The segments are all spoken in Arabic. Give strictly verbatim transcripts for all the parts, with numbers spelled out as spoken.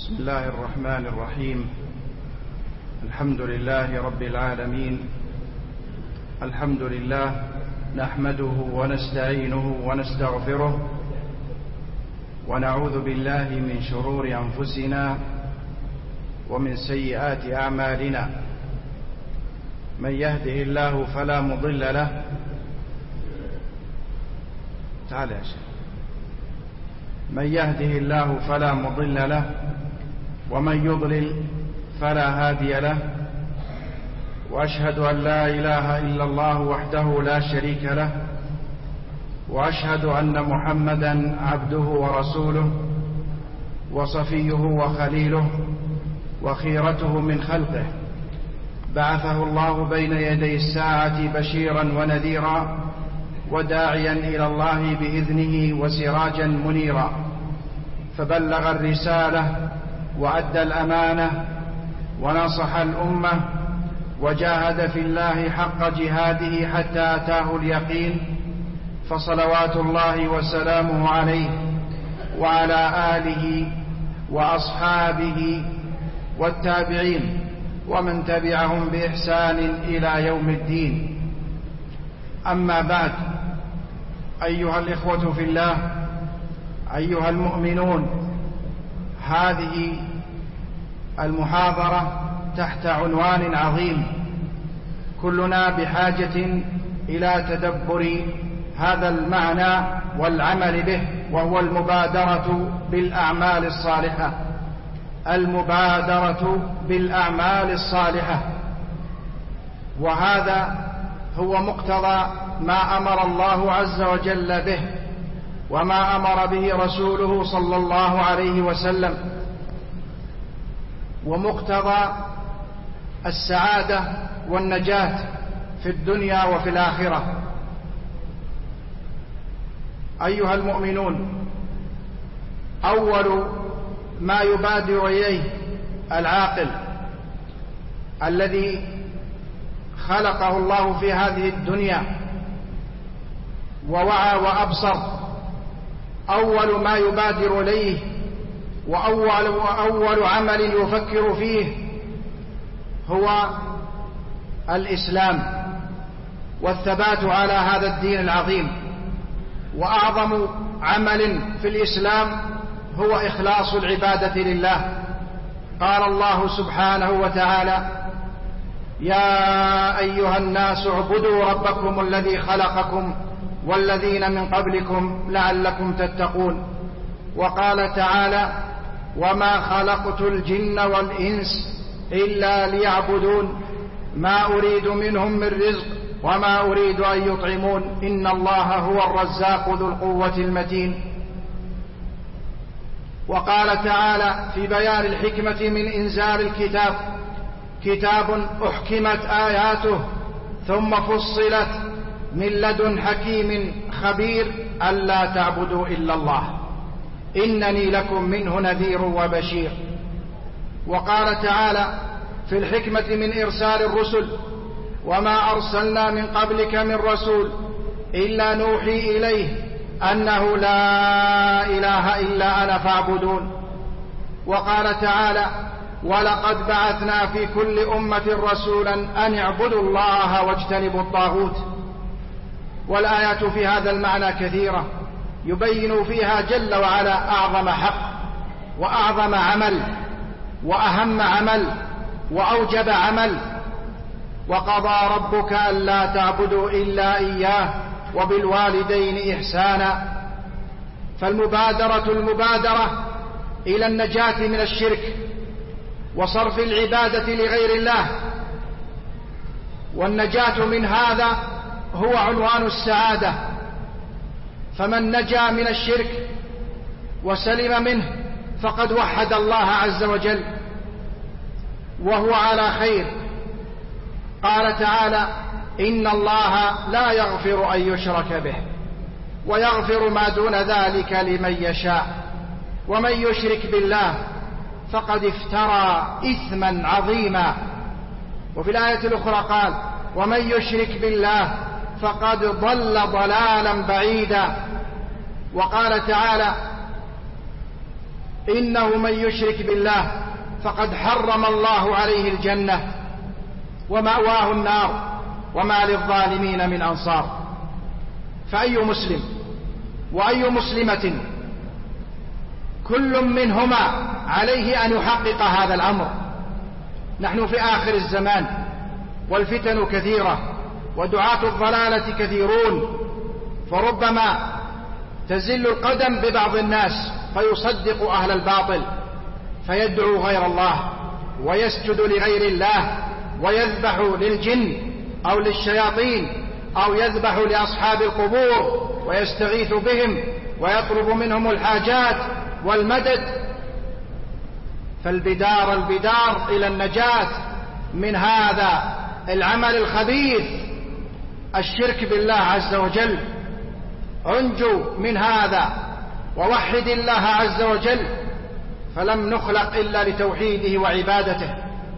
بسم الله الرحمن الرحيم. الحمد لله رب العالمين. الحمد لله نحمده ونستعينه ونستغفره ونعوذ بالله من شرور أنفسنا ومن سيئات أعمالنا. من يهده الله فلا مضل له. تعال يا شيخ. من يهده الله فلا مضل له ومن يضلل فلا هادي له. وأشهد أن لا إله إلا الله وحده لا شريك له، وأشهد أن محمدا عبده ورسوله وصفيه وخليله وخيرته من خلقه، بعثه الله بين يدي الساعة بشيرا ونذيرا وداعيا إلى الله بإذنه وسراجا منيرا، فبلغ الرسالة وأدى الأمانة ونصح الأمة وجاهد في الله حق جهاده حتى أتاه اليقين، فصلوات الله وسلامه عليه وعلى آله وأصحابه والتابعين ومن تبعهم بإحسان إلى يوم الدين. أما بعد، أيها الإخوة في الله، أيها المؤمنون، هذه المحاضرة تحت عنوان عظيم كلنا بحاجة إلى تدبر هذا المعنى والعمل به، وهو المبادرة بالأعمال الصالحة. المبادرة بالأعمال الصالحة، وهذا هو مقتضى ما أمر الله عز وجل به وما أمر به رسوله صلى الله عليه وسلم، ومقتضى السعادة والنجاة في الدنيا وفي الآخرة. أيها المؤمنون، أول ما يبادر إليه العاقل الذي خلقه الله في هذه الدنيا ووعى وأبصر، أول ما يبادر إليه وأول, وأول عمل يفكر فيه هو الإسلام والثبات على هذا الدين العظيم. وأعظم عمل في الإسلام هو إخلاص العبادة لله. قال الله سبحانه وتعالى: يا أيها الناس اعبدوا ربكم الذي خلقكم والذين من قبلكم لعلكم تتقون. وقال تعالى: وما خلقت الجن والإنس إلا ليعبدون ما أريد منهم من رزق وما أريد أن يطعمون إن الله هو الرزاق ذو القوة المتين. وقال تعالى في بيان الحكمة من إنزال الكتاب: كتاب أحكمت آياته ثم فصلت من لدن حكيم خبير ألا تعبدوا إلا الله إنني لكم منه نذير وبشير. وقال تعالى في الحكمة من إرسال الرسل: وما أرسلنا من قبلك من رسول إلا نوحي إليه أنه لا إله إلا أنا فاعبدون. وقال تعالى: ولقد بعثنا في كل أمة رسولا أن اعبدوا الله واجتنبوا الطاغوت. والآيات في هذا المعنى كثيرة يبين فيها جل وعلا أعظم حق وأعظم عمل وأهم عمل وأوجب عمل. وقضى ربك ألا تعبدوا إلا إياه وبالوالدين إحسانا. فالمبادرة المبادرة إلى النجاة من الشرك وصرف العبادة لغير الله، والنجاة من هذا هو عنوان السعادة. فمن نجا من الشرك وسلم منه فقد وحد الله عز وجل وهو على خير. قال تعالى: إن الله لا يغفر أن يشرك به ويغفر ما دون ذلك لمن يشاء ومن يشرك بالله فقد افترى إثما عظيما. وفي الآية الأخرى قال: ومن يشرك بالله فقد ضل ضلالا بعيدا. وقال تعالى: إنه من يشرك بالله فقد حرم الله عليه الجنة ومأواه النار وما للظالمين من أنصار. فأي مسلم وأي مسلمة كل منهما عليه أن يحقق هذا الأمر. نحن في آخر الزمان والفتن كثيرة ودعاة الضلالة كثيرون، فربما تزل القدم ببعض الناس فيصدق أهل الباطل فيدعو غير الله ويسجد لغير الله ويذبح للجن أو للشياطين أو يذبح لأصحاب القبور ويستغيث بهم ويطلب منهم الحاجات والمدد. فالبدار البدار إلى النجاة من هذا العمل الخبيث الشرك بالله عز وجل. انجو من هذا ووحد الله عز وجل، فلم نخلق إلا لتوحيده وعبادته.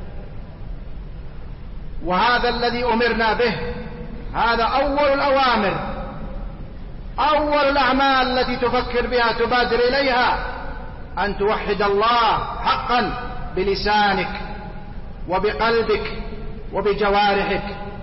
وهذا الذي أمرنا به، هذا أول الأوامر، أول الأعمال التي تفكر بها تبادر إليها أن توحد الله حقا بلسانك وبقلبك وبجوارحك.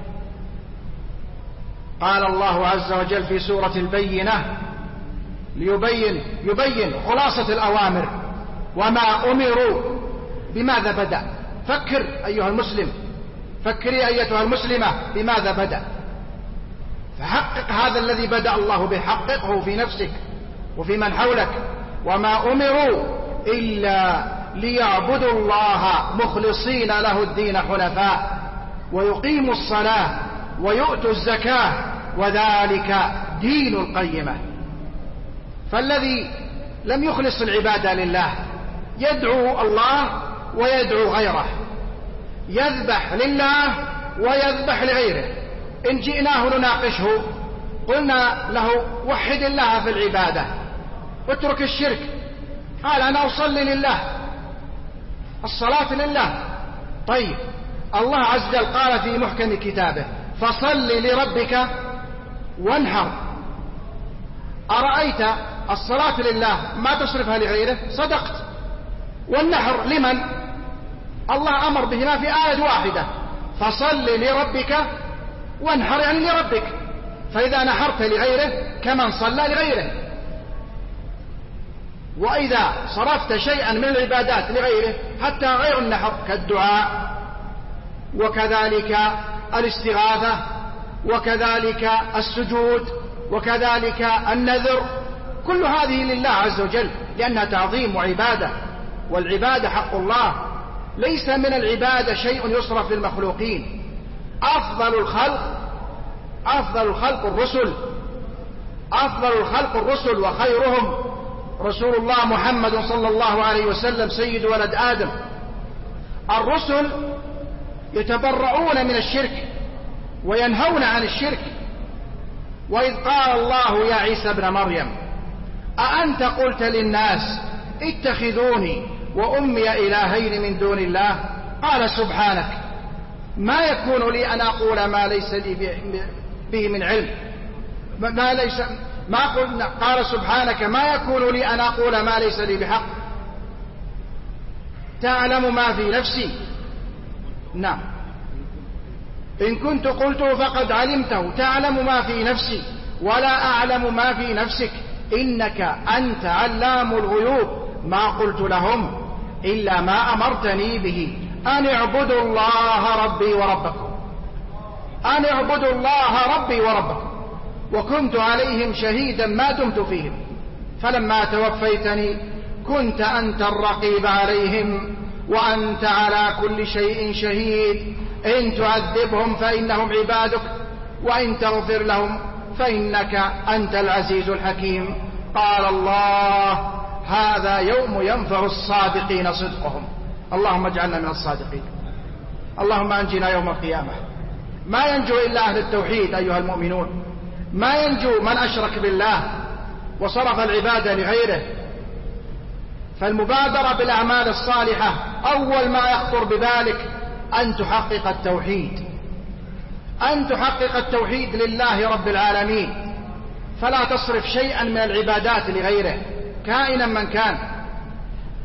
قال الله عز وجل في سورة البينة ليبين يبين خلاصة الأوامر وما أمروا. بماذا بدأ؟ فكر أيها المسلم، فكري أيتها المسلمة بماذا بدأ. فحقق هذا الذي بدأ الله به، حققه في نفسك وفي من حولك. وما أمروا إلا ليعبدوا الله مخلصين له الدين حنفاء ويقيموا الصلاة ويؤتوا الزكاة وذلك دين القيمة. فالذي لم يخلص العبادة لله يدعو الله ويدعو غيره، يذبح لله ويذبح لغيره. إن جئناه نناقشه قلنا له وحد الله في العبادة واترك الشرك. قال أنا أصلي لله، الصلاة لله. طيب الله عز وجل قال في محكم كتابه فصل لربك وانحر. أرأيت الصلاة لله ما تصرفها لغيره؟ صدقت. والنحر لمن؟ الله أمر بهما في آية واحدة، فصل لربك وانحر يعني لربك. فإذا نحرت لغيره كمن صلى لغيره. وإذا صرفت شيئا من العبادات لغيره حتى غير النحر كالدعاء وكذلك الاستغاثة وكذلك السجود وكذلك النذر، كل هذه لله عز وجل لأنها تعظيم وعبادة. والعبادة حق الله، ليس من العبادة شيء يصرف للمخلوقين. أفضل الخلق أفضل الخلق الرسل أفضل الخلق الرسل وخيرهم رسول الله محمد صلى الله عليه وسلم سيد ولد آدم. الرسل يتبرؤون من الشرك وينهون عن الشرك. وإذ قال الله يا عيسى ابن مريم أأنت قلت للناس اتخذوني وأمي إلهين من دون الله؟ قال سبحانك ما يكون لي أن أقول ما ليس لي به من علم ما ليس ما قلنا. قال سبحانك ما يكون لي أن أقول ما ليس لي بحق، تعلم ما في نفسي. نعم إن كنت قلته فقد علمته، تعلم ما في نفسي ولا أعلم ما في نفسك إنك أنت علام الغيوب. ما قلت لهم إلا ما أمرتني به أن اعبدوا الله ربي وربكم أن اعبدوا الله ربي وربكم وكنت عليهم شهيدا ما دمت فيهم فلما توفيتني كنت أنت الرقيب عليهم وأنت على كل شيء شهيد. إن تعذبهم فإنهم عبادك وإن تغفر لهم فإنك أنت العزيز الحكيم. قال الله هذا يوم ينفع الصادقين صدقهم. اللهم اجعلنا من الصادقين. اللهم أنجنا يوم القيامة. ما ينجو إلا أهل التوحيد أيها المؤمنون، ما ينجو من أشرك بالله وصرف العبادة لغيره. فالمبادرة بالأعمال الصالحة أول ما يخطر ببالك أن تحقق التوحيد أن تحقق التوحيد لله رب العالمين، فلا تصرف شيئا من العبادات لغيره كائنا من كان.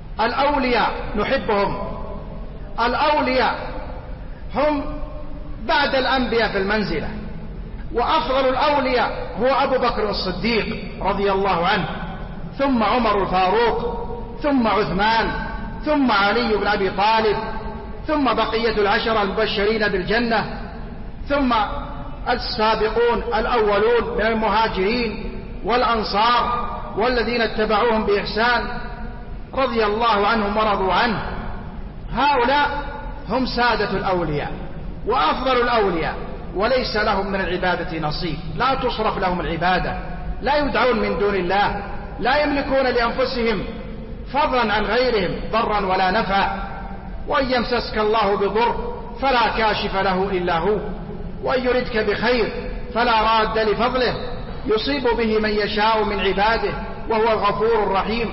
الأولياء نحبهم. الأولياء هم بعد الأنبياء في المنزلة، وأفضل الأولياء هو أبو بكر الصديق رضي الله عنه، ثم عمر الفاروق، ثم عثمان، ثم علي بن أبي طالب، ثم بقية العشرة المبشرين بالجنة، ثم السابقون الأولون من المهاجرين والأنصار والذين اتبعوهم بإحسان رضي الله عنهم ورضوا عنه. هؤلاء هم سادة الأولياء وأفضل الأولياء، وليس لهم من العبادة نصيب، لا تصرف لهم العبادة، لا يدعون من دون الله، لا يملكون لأنفسهم فضلا عن غيرهم ضرا ولا نفعا. وإن يمسسك الله بضر فلا كاشف له إلا هو، وإن يردك بخير فلا راد لفضله، يصيب به من يشاء من عباده وهو الغفور الرحيم.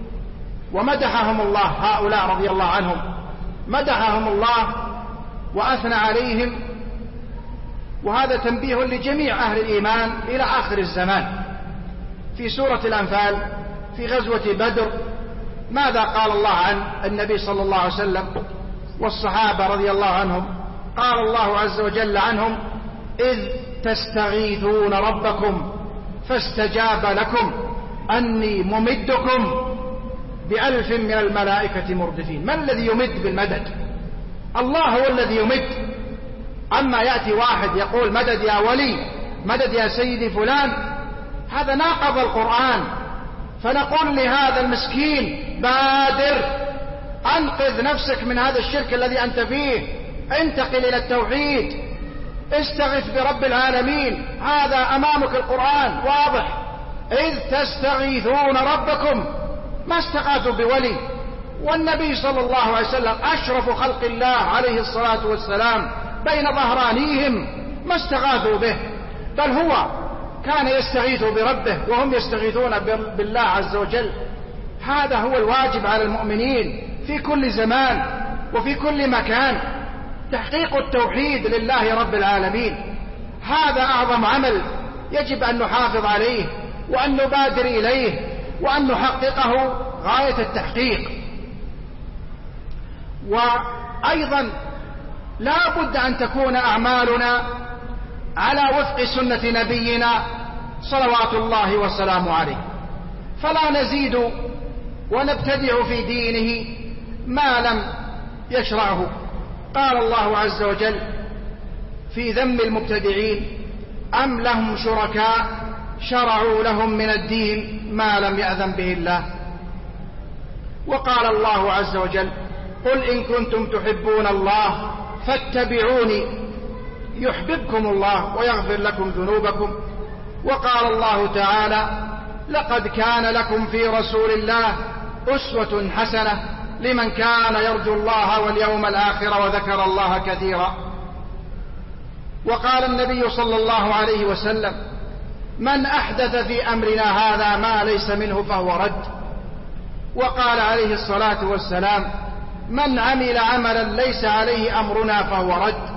ومدحهم الله هؤلاء رضي الله عنهم، مدحهم الله وأثنى عليهم، وهذا تنبيه لجميع أهل الإيمان إلى آخر الزمان. في سورة الأنفال في غزوة بدر ماذا قال الله عن النبي صلى الله عليه وسلم والصحابة رضي الله عنهم؟ قال الله عز وجل عنهم: إذ تستغيثون ربكم فاستجاب لكم أني ممدكم بألف من الملائكة مردفين. من الذي يمد بالمدد؟ الله هو الذي يمد. أما يأتي واحد يقول مدد يا ولي، مدد يا سيدي فلان، هذا ناقض القرآن. فنقول لهذا المسكين: بادر، أنقذ نفسك من هذا الشرك الذي أنت فيه، انتقل إلى التوحيد، استغث برب العالمين. هذا أمامك القرآن واضح: إذ تستغيثون ربكم. ما استغاثوا بولي، والنبي صلى الله عليه وسلم أشرف خلق الله عليه الصلاة والسلام بين ظهرانيهم، ما استغاثوا به، بل هو كان يستغيث بربه وهم يستغيثون بالله عز وجل. هذا هو الواجب على المؤمنين في كل زمان وفي كل مكان، تحقيق التوحيد لله رب العالمين. هذا أعظم عمل يجب أن نحافظ عليه وأن نبادر إليه وأن نحققه غاية التحقيق. وأيضا لا بد أن تكون أعمالنا على وفق سنة نبينا صلوات الله وسلامه عليه، فلا نزيد ونبتدع في دينه ما لم يشرعه. قال الله عز وجل في ذم المبتدعين: أم لهم شركاء شرعوا لهم من الدين ما لم يأذن به الله. وقال الله عز وجل: قل إن كنتم تحبون الله فاتبعوني يحببكم الله ويغفر لكم ذنوبكم. وقال الله تعالى: لقد كان لكم في رسول الله أسوة حسنة لمن كان يرجو الله واليوم الآخر وذكر الله كثيرا. وقال النبي صلى الله عليه وسلم: من أحدث في أمرنا هذا ما ليس منه فهو رد. وقال عليه الصلاة والسلام: من عمل عملا ليس عليه أمرنا فهو رد.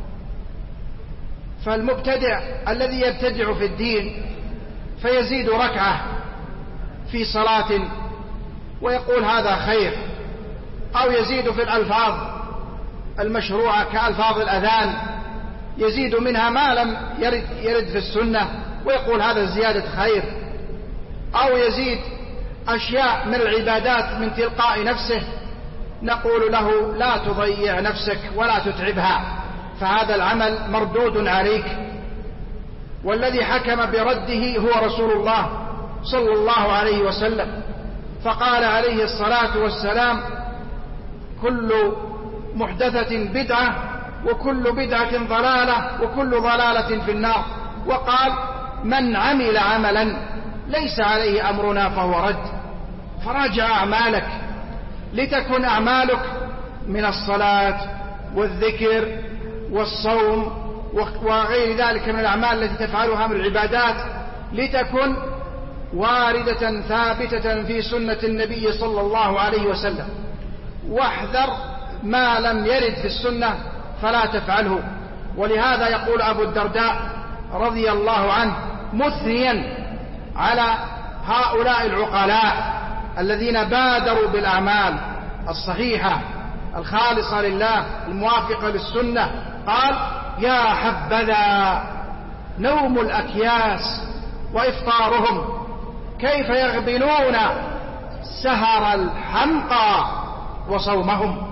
فالمبتدع الذي يبتدع في الدين فيزيد ركعة في صلاة ويقول هذا خير، أو يزيد في الألفاظ المشروعة كألفاظ الأذان يزيد منها ما لم يرد, يرد في السنة ويقول هذا زيادة خير، أو يزيد أشياء من العبادات من تلقاء نفسه، نقول له لا تضيع نفسك ولا تتعبها، فهذا العمل مردود عليك. والذي حكم برده هو رسول الله صلى الله عليه وسلم، فقال عليه الصلاة والسلام: كل محدثة بدعة وكل بدعة ضلالة وكل ضلالة في النار. وقال: من عمل عملا ليس عليه أمرنا فهو رد. فراجع أعمالك لتكن أعمالك من الصلاة والذكر والصوم وغير ذلك من الأعمال التي تفعلها من العبادات لتكن واردة ثابتة في سنة النبي صلى الله عليه وسلم. واحذر ما لم يرد في السنة فلا تفعله. ولهذا يقول أبو الدرداء رضي الله عنه مثنيا على هؤلاء العقلاء الذين بادروا بالأعمال الصحيحة الخالصة لله الموافقة للسنة، قال: يا حبذا نوم الأكياس وإفطارهم، كيف يغبنون سهر الحمقى وصومهم.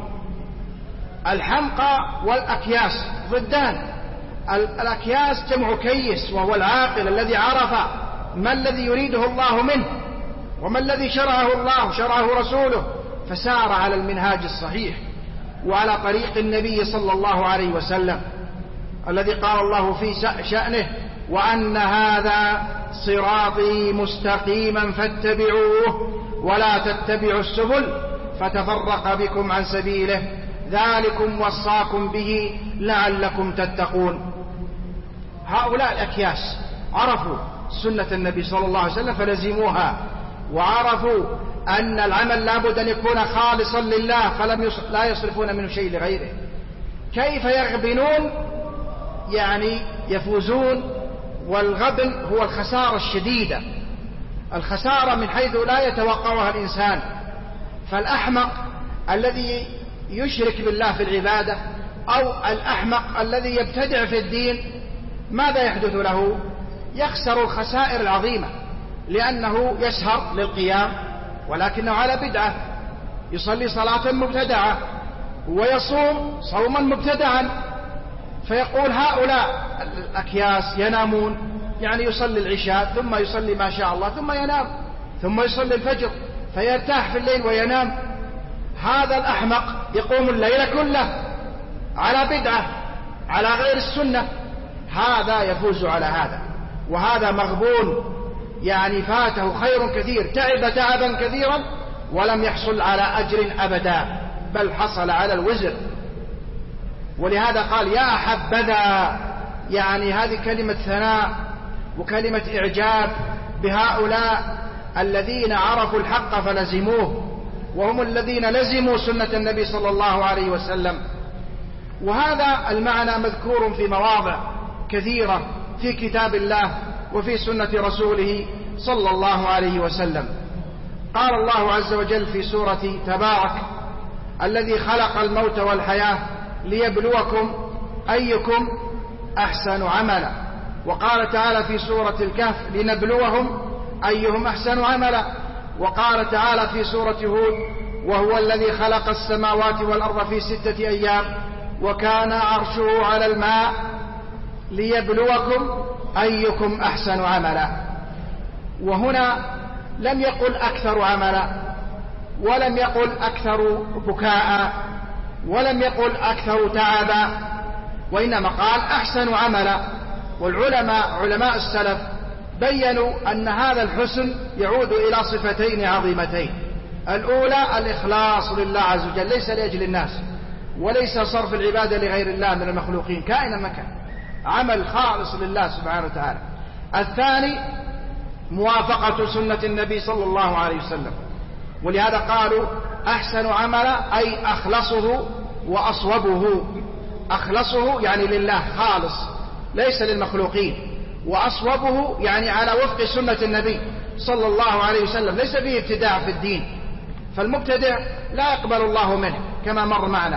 الحمقى والأكياس ضدان. الأكياس جمع كيس، وهو العاقل الذي عرف ما الذي يريده الله منه وما الذي شرعه الله شرعه رسوله، فسار على المنهاج الصحيح وعلى طريق النبي صلى الله عليه وسلم الذي قال الله في شأنه: وأن هذا صراطي مستقيما فاتبعوه ولا تتبعوا السبل فتفرق بكم عن سبيله ذلكم وصاكم به لعلكم تتقون. هؤلاء الأكياس عرفوا سنة النبي صلى الله عليه وسلم فلزموها، وعرفوا أن العمل لابد أن يكون خالصا لله فلم يص... لا يصرفون منه شيء لغيره. كيف يغبنون؟ يعني يفوزون، والغبن هو الخسارة الشديدة، الخسارة من حيث لا يتوقعها الإنسان. فالأحمق الذي يشرك بالله في العبادة، أو الأحمق الذي يبتدع في الدين، ماذا يحدث له؟ يخسر الخسائر العظيمة، لأنه يسهر للقيام ولكنه على بدعة، يصلي صلاة مبتدعة ويصوم صوما مبتدعا. فيقول هؤلاء الأكياس ينامون، يعني يصلي العشاء ثم يصلي ما شاء الله ثم ينام، ثم يصلي الفجر فيرتاح في الليل وينام. هذا الأحمق يقوم الليل كله على بدعة على غير السنة، هذا يفوز على هذا، وهذا مغبون، يعني فاته خير كثير، تعب تعبا كثيرا ولم يحصل على أجر أبدا، بل حصل على الوزر. ولهذا قال: يا حبذا، يعني هذه كلمة ثناء وكلمة إعجاب بهؤلاء الذين عرفوا الحق فلزموه، وهم الذين لزموا سنة النبي صلى الله عليه وسلم. وهذا المعنى مذكور في مواضع كثيرة في كتاب الله وفي سنة رسوله صلى الله عليه وسلم. قال الله عز وجل في سورة تبارك: الذي خلق الموت والحياة ليبلوكم أيكم أحسن عملا. وقال تعالى في سورة الكهف: لنبلوهم أيهم أحسن عملا. وقال تعالى في سورة هود: وهو الذي خلق السماوات والأرض في ستة أيام وكان عرشه على الماء ليبلوكم أيكم أحسن عملا. وهنا لم يقل أكثر عملا، ولم يقل أكثر بكاء، ولم يقل أكثر تعبا، وإنما قال أحسن عملا. والعلماء علماء السلف بيّنوا أن هذا الحسن يعود إلى صفتين عظيمتين: الأولى الإخلاص لله عز وجل، ليس لأجل الناس، وليس صرف العبادة لغير الله من المخلوقين كائنا مكان، عمل خالص لله سبحانه وتعالى. الثاني موافقة سنة النبي صلى الله عليه وسلم، ولهذا قالوا أحسن عملا أي أخلصه وأصوبه. أخلصه يعني لله خالص ليس للمخلوقين، وأصوبه يعني على وفق سنة النبي صلى الله عليه وسلم، ليس فيه ابتداع في الدين، فالمبتدع لا يقبل الله منه كما مر معنا.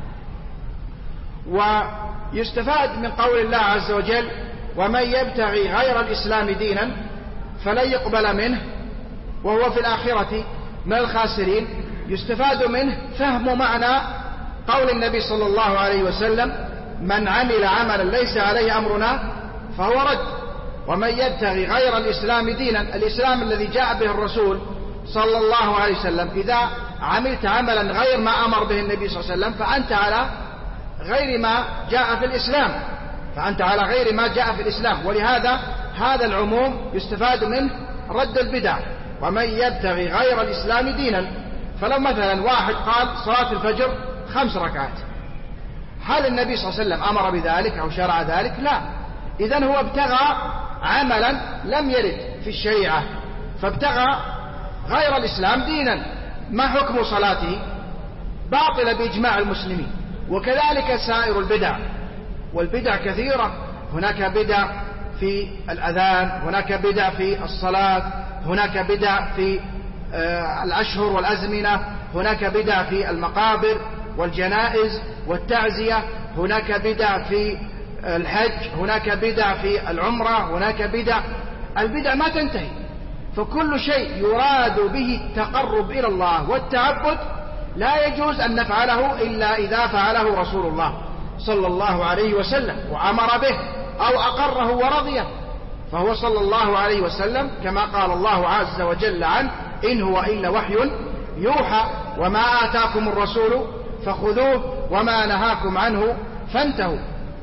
ويستفاد من قول الله عز وجل: ومن يبتغي غير الإسلام دينا فلن يقبل منه وهو في الآخرة من الخاسرين. يستفاد منه فهم معنى قول النبي صلى الله عليه وسلم: من عمل عملا ليس عليه أمرنا فهو رد. ومن يبتغي غير الإسلام دينا، الإسلام الذي جاء به الرسول صلى الله عليه وسلم، إذا عملت عملا غير ما أمر به النبي صلى الله عليه وسلم فأنت على غير ما جاء في الإسلام، فأنت على غير ما جاء في الإسلام. ولهذا هذا العموم يستفاد منه رد البدع: ومن يبتغي غير الإسلام دينا. فلو مثلا واحد قال صلاة الفجر خمس ركعات، هل النبي صلى الله عليه وسلم أمر بذلك أو شرع ذلك؟ لا. إذن هو ابتغى عملا لم يرد في الشريعة، فابتغى غير الإسلام دينا. ما حكم صلاته؟ باطلة بإجماع المسلمين. وكذلك سائر البدع، والبدع كثيرة، هناك بدع في الأذان، هناك بدع في الصلاة، هناك بدع في الأشهر والأزمنة، هناك بدع في المقابر والجنائز والتعزية، هناك بدع في الحج، هناك بدع في العمرة، هناك بدع. البدع ما تنتهي، فكل شيء يراد به التقرب إلى الله والتعبد لا يجوز أن نفعله إلا إذا فعله رسول الله صلى الله عليه وسلم وأمر به أو أقره ورضيه، فهو صلى الله عليه وسلم كما قال الله عز وجل عنه: إن هو إلا وحي يوحى وما آتاكم الرسول فخذوه وما نهاكم عنه فانتهوا.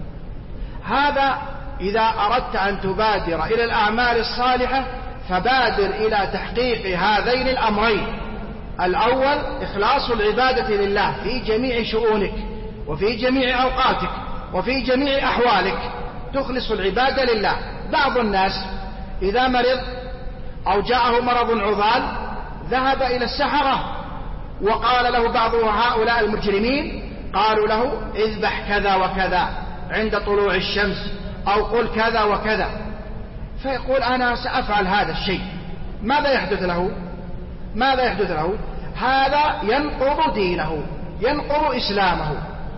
هذا إذا أردت أن تبادر إلى الأعمال الصالحة فبادر إلى تحقيق هذين الأمرين: الأول إخلاص العبادة لله في جميع شؤونك وفي جميع أوقاتك وفي جميع أحوالك، تخلص العبادة لله. بعض الناس إذا مرض أو جاءه مرض عضال ذهب إلى السحرة وقال له بعض هؤلاء المجرمين، قالوا له: اذبح كذا وكذا عند طلوع الشمس أو قل كذا وكذا، فيقول: أنا سأفعل هذا الشيء. ماذا يحدث له؟ ماذا يحدث له؟ هذا ينقض دينه، ينقض إسلامه،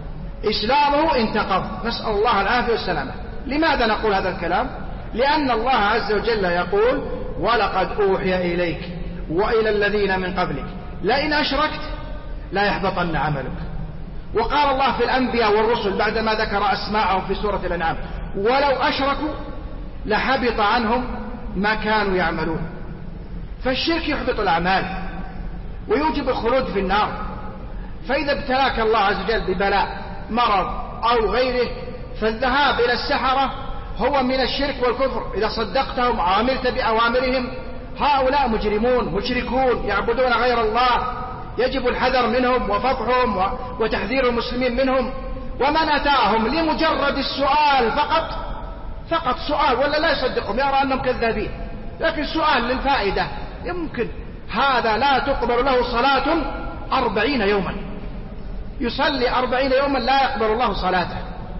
إسلامه انتقض، نسأل الله العافية والسلامة. لماذا نقول هذا الكلام؟ لأن الله عز وجل يقول: ولقد أوحي إليك وإلى الذين من قبلك لئن أشركت لا يحبطن عملك. وقال الله في الأنبياء والرسل بعدما ذكر أسماءهم في سورة الأنعام: ولو أشركوا لحبط عنهم ما كانوا يعملون. فالشرك يحبط الأعمال ويوجب الخلود في النار. فإذا ابتلاك الله عز وجل ببلاء مرض أو غيره فالذهاب إلى السحرة هو من الشرك والكفر. إذا صدقتهم وعملت بأوامرهم، هؤلاء مجرمون مشركون يعبدون غير الله، يجب الحذر منهم وفضحهم وتحذير المسلمين منهم. ومن أتاهم لمجرد السؤال فقط فقط سؤال ولا لا يصدقهم، يرى أنهم كذابين، لكن سؤال للفائدة يمكن، هذا لا تقبل له صلاة أربعين يوما، يصلي أربعين يوما لا يقبل الله صلاته.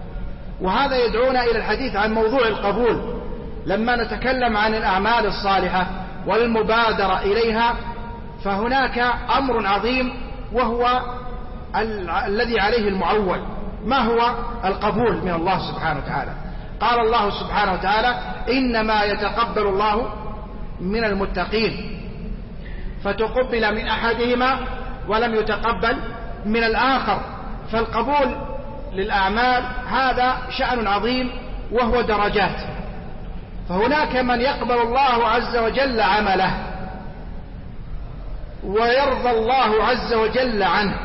وهذا يدعونا إلى الحديث عن موضوع القبول لما نتكلم عن الأعمال الصالحة والمبادرة إليها. فهناك أمر عظيم وهو ال... الذي عليه المعول. ما هو القبول من الله سبحانه وتعالى؟ قال الله سبحانه وتعالى: إنما يتقبل الله من المتقين، فتقبل من أحدهما ولم يتقبل من الآخر. فالقبول للأعمال هذا شأن عظيم وهو درجات. فهناك من يقبل الله عز وجل عمله ويرضى الله عز وجل عنه،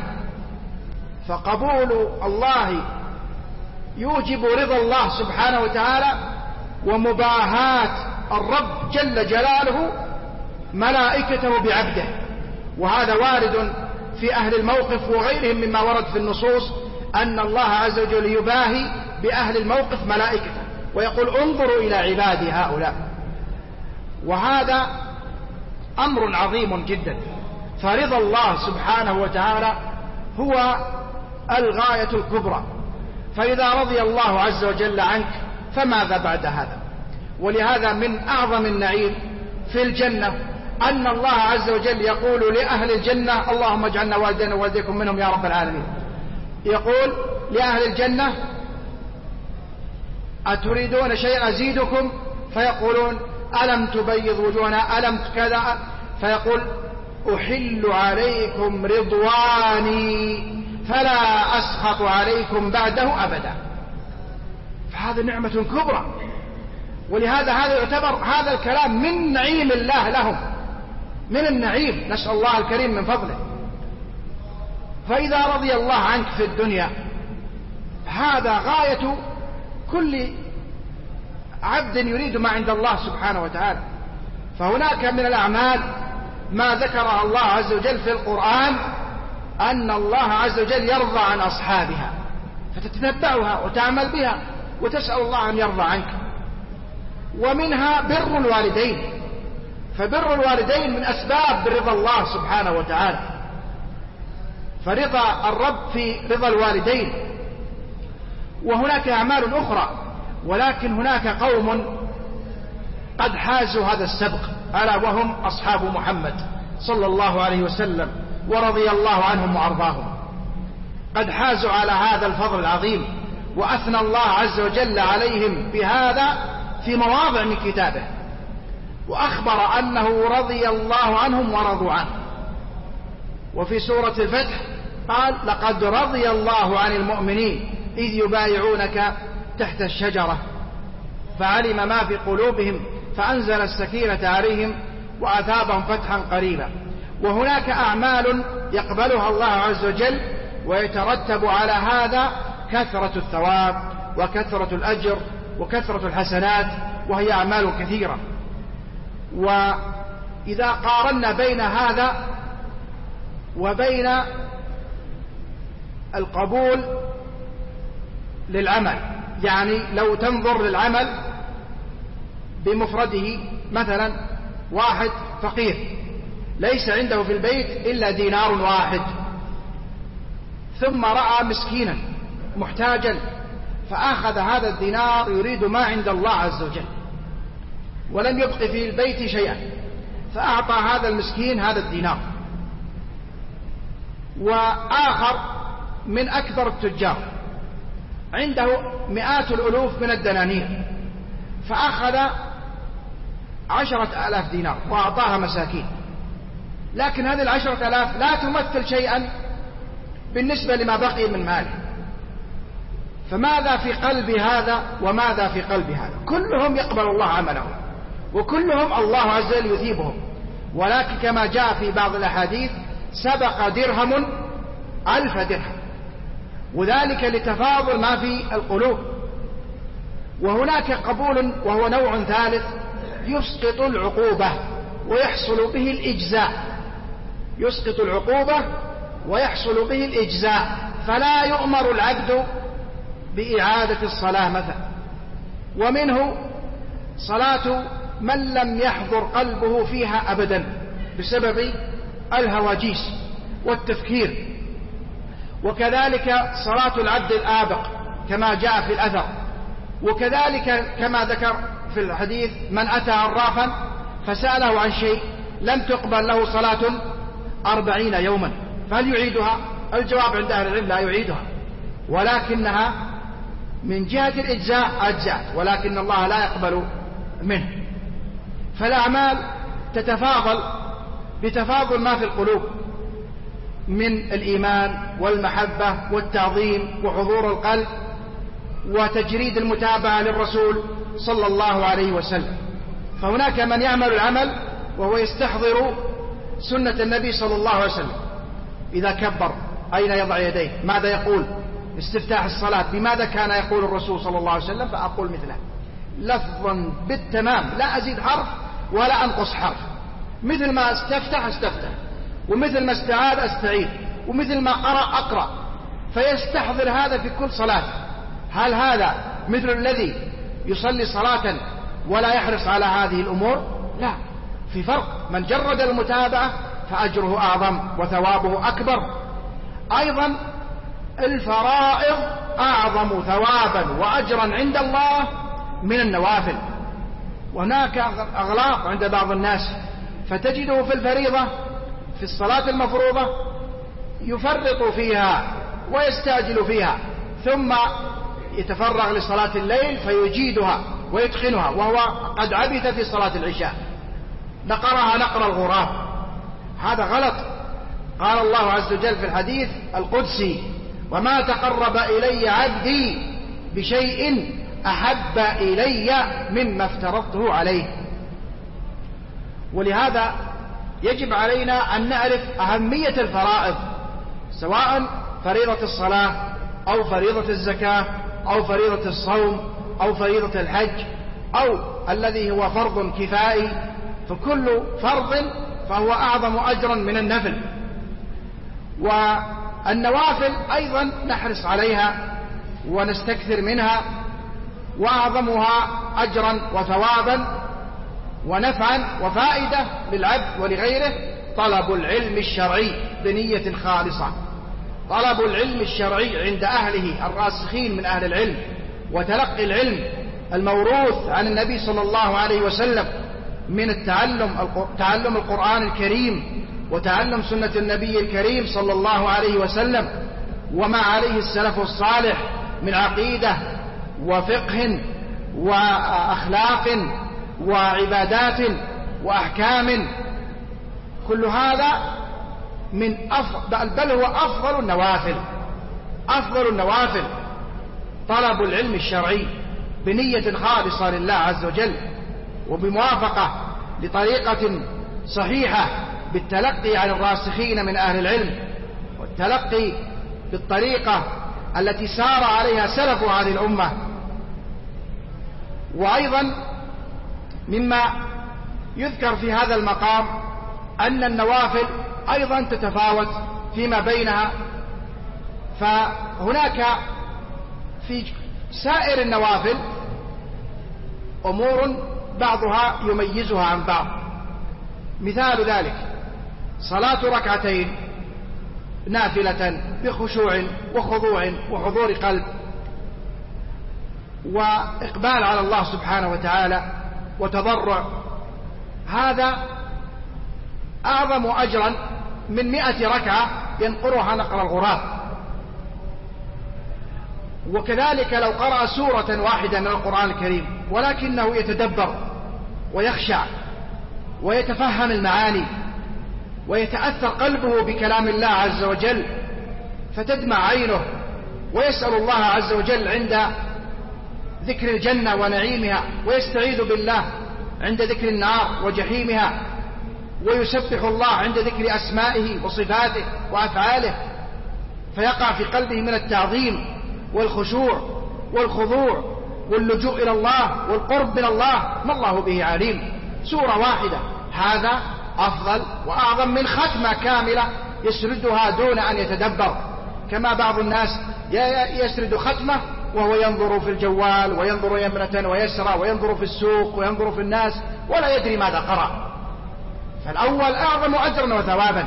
فقبول الله يوجب رضا الله سبحانه وتعالى ومباهاة الرب جل جلاله ملائكته بعبده. وهذا وارد في أهل الموقف وغيرهم مما ورد في النصوص أن الله عز وجل يباهي بأهل الموقف ملائكته ويقول: انظروا إلى عبادي هؤلاء. وهذا أمر عظيم جدا. فرضا الله سبحانه وتعالى هو الغاية الكبرى. فإذا رضي الله عز وجل عنك فماذا بعد هذا؟ ولهذا من أعظم النعيم في الجنة أن الله عز وجل يقول لأهل الجنة: اللهم اجعلنا والدينا ووالديكم منهم يا رب العالمين. يقول لأهل الجنة: أتريدون شيئا أزيدكم؟ فيقولون: ألم تبيض وجوهنا، ألم كذا؟ فيقول: أحل عليكم رضواني فلا أسخط عليكم بعده أبدا. فهذا نعمة كبرى. ولهذا هذا يعتبر هذا الكلام من نعيم الله لهم، من النعيم، نسأل الله الكريم من فضله. فإذا رضي الله عنك في الدنيا هذا غاية كل عبد يريد ما عند الله سبحانه وتعالى. فهناك من الأعمال ما ذكرها الله عز وجل في القرآن أن الله عز وجل يرضى عن أصحابها، فتتتبعها وتعمل بها وتسأل الله أن يرضى عنك. ومنها بر الوالدين، فبر الوالدين من أسباب رضا الله سبحانه وتعالى. فرضا الرب في رضا الوالدين. وهناك أعمال أخرى، ولكن هناك قوم قد حازوا هذا السبق، ألا وهم أصحاب محمد صلى الله عليه وسلم ورضي الله عنهم وأرضاهم. قد حازوا على هذا الفضل العظيم، وأثنى الله عز وجل عليهم بهذا في مواضع من كتابه، وأخبر أنه رضي الله عنهم ورضوا عنه. وفي سورة الفتح قال: لقد رضي الله عن المؤمنين إذ يبايعونك تحت الشجرة فعلم ما في قلوبهم فأنزل السكينة عليهم وأثابهم فتحا قريبا. وهناك أعمال يقبلها الله عز وجل ويترتب على هذا كثرة الثواب وكثرة الأجر وكثرة الحسنات، وهي أعمال كثيرة. وإذا قارنا بين هذا وبين القبول للعمل، يعني لو تنظر للعمل بمفرده، مثلا واحد فقير ليس عنده في البيت إلا دينار واحد، ثم رأى مسكينا محتاجا فأخذ هذا الدينار يريد ما عند الله عز وجل، ولم يبق في البيت شيئا، فأعطى هذا المسكين هذا الدينار. وآخر من أكبر التجار عنده مئات الألوف من الدنانير، فأخذ عشرة آلاف دينار وأعطاها مساكين، لكن هذه العشرة آلاف لا تمثل شيئا بالنسبة لما بقي من ماله. فماذا في قلب هذا وماذا في قلب هذا؟ كلهم يقبل الله عملهم، وكلهم الله عز وجل يثيبهم، ولكن كما جاء في بعض الأحاديث: سبق درهم ألف درهم، وذلك لتفاضل ما في القلوب. وهناك قبول وهو نوع ثالث يسقط العقوبة ويحصل به الإجزاء، يسقط العقوبة ويحصل به الإجزاء، فلا يؤمر العبد بإعادة الصلاة مثلا. ومنه صلاة من لم يحضر قلبه فيها أبدا بسبب الهواجيس والتفكير. وكذلك صلاة العبد الآبق كما جاء في الأثر. وكذلك كما ذكر في الحديث: من أتى عرافا فسأله عن شيء لم تقبل له صلاة أربعين يوما، فهل يعيدها؟ الجواب عند أهل العلم: لا يعيدها، ولكنها من جهة الإجزاء أجزأت، ولكن الله لا يقبل منه. فالأعمال تتفاضل بتفاضل ما في القلوب من الإيمان والمحبة والتعظيم وحضور القلب وتجريد المتابعة للرسول صلى الله عليه وسلم. فهناك من يعمل العمل وهو يستحضر سنة النبي صلى الله عليه وسلم، إذا كبر أين يضع يديه، ماذا يقول، استفتاح الصلاة بماذا كان يقول الرسول صلى الله عليه وسلم، فأقول مثله لفظا بالتمام، لا أزيد حرف ولا أنقص حرف، مثل ما استفتح استفتح، ومثل ما استعاد استعيد، ومثل ما قرأ أقرأ، فيستحضر هذا في كل صلاة. هل هذا مثل الذي يصلي صلاة ولا يحرص على هذه الأمور؟ لا، في فرق. من جرد المتابعة فأجره أعظم وثوابه أكبر. أيضا الفرائض أعظم ثوابا وأجرا عند الله من النوافل. وهناك أغلاط عند بعض الناس، فتجده في الفريضة في الصلاة المفروضة يفرط فيها ويستعجل فيها، ثم يتفرغ لصلاة الليل فيجيدها ويتقنها، وهو قد عبث في صلاة العشاء، نقرها نقر الغراب. هذا غلط. قال الله عز وجل في الحديث القدسي: وما تقرب إلي عبدي بشيء أحب إلي مما افترضته عليه. ولهذا يجب علينا أن نعرف أهمية الفرائض، سواء فريضة الصلاة أو فريضة الزكاة أو فريضة الصوم أو فريضة الحج أو الذي هو فرض كفائي، فكل فرض فهو أعظم أجرا من النفل. والنوافل أيضا نحرص عليها ونستكثر منها، وأعظمها أجرا وثوابا ونفعا وفائدة للعبد ولغيره طلب العلم الشرعي بنية خالصة. طلب العلم الشرعي عند أهله الراسخين من أهل العلم، وتلقي العلم الموروث عن النبي صلى الله عليه وسلم من التعلم تعلم القرآن الكريم وتعلم سنة النبي الكريم صلى الله عليه وسلم وما عليه السلف الصالح من عقيدة وفقه وأخلاق وعبادات وأحكام، كل هذا من أفضل، بل هو أفضل النوافل. أفضل النوافل طلب العلم الشرعي بنية خالصة لله عز وجل، وبموافقة لطريقة صحيحة بالتلقي عن الراسخين من أهل العلم، والتلقي بالطريقة التي سار عليها سلف هذه الأمة. وأيضا مما يذكر في هذا المقام أن النوافل أيضا تتفاوت فيما بينها، فهناك في سائر النوافل أمور بعضها يميزها عن بعض. مثال ذلك صلاة ركعتين نافلة بخشوع وخضوع وحضور قلب وإقبال على الله سبحانه وتعالى وتضرع، هذا أعظم أجرا من مئة ركعة ينقرها نقر الغراب. وكذلك لو قرأ سورة واحدة من القرآن الكريم ولكنه يتدبر ويخشع ويتفهم المعاني ويتأثر قلبه بكلام الله عز وجل، فتدمع عينه ويسأل الله عز وجل عند ذكر الجنة ونعيمها، ويستعيذ بالله عند ذكر النار وجحيمها، ويسبح الله عند ذكر أسمائه وصفاته وأفعاله، فيقع في قلبه من التعظيم والخشوع والخضوع واللجوء إلى الله والقرب من الله ما الله به عليم. سورة واحدة هذا أفضل وأعظم من ختمة كاملة يسردها دون أن يتدبر، كما بعض الناس يسرد ختمة وهو ينظر في الجوال وينظر يمنة ويسرى وينظر في السوق وينظر في الناس ولا يدري ماذا قرأ، فالأول أعظم أجرا وثوابا.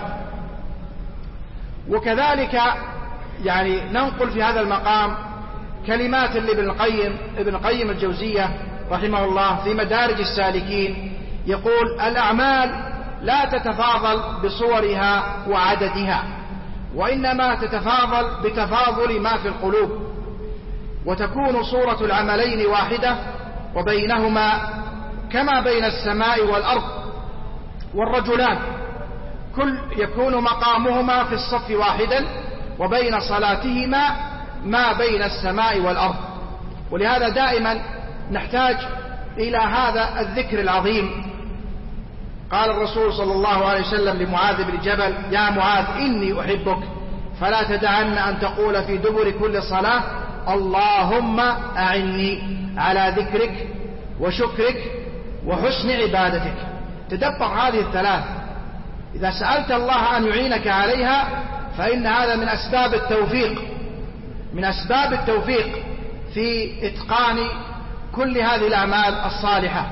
وكذلك يعني ننقل في هذا المقام كلمات لابن القيم ابن القيم الجوزية رحمه الله في مدارج السالكين، يقول: الأعمال لا تتفاضل بصورها وعددها، وإنما تتفاضل بتفاضل ما في القلوب، وتكون صورة العملين واحدة وبينهما كما بين السماء والأرض، والرجلان كل يكون مقامهما في الصف واحدا وبين صلاتهما ما بين السماء والأرض. ولهذا دائما نحتاج إلى هذا الذكر العظيم. قال الرسول صلى الله عليه وسلم لمعاذ بن جبل: يا معاذ إني أحبك فلا تدعن أن تقول في دبر كل صلاة اللهم أعني على ذكرك وشكرك وحسن عبادتك. تدبر هذه الثلاث، إذا سألت الله أن يعينك عليها فإن هذا من أسباب التوفيق من أسباب التوفيق في إتقان كل هذه الأعمال الصالحة.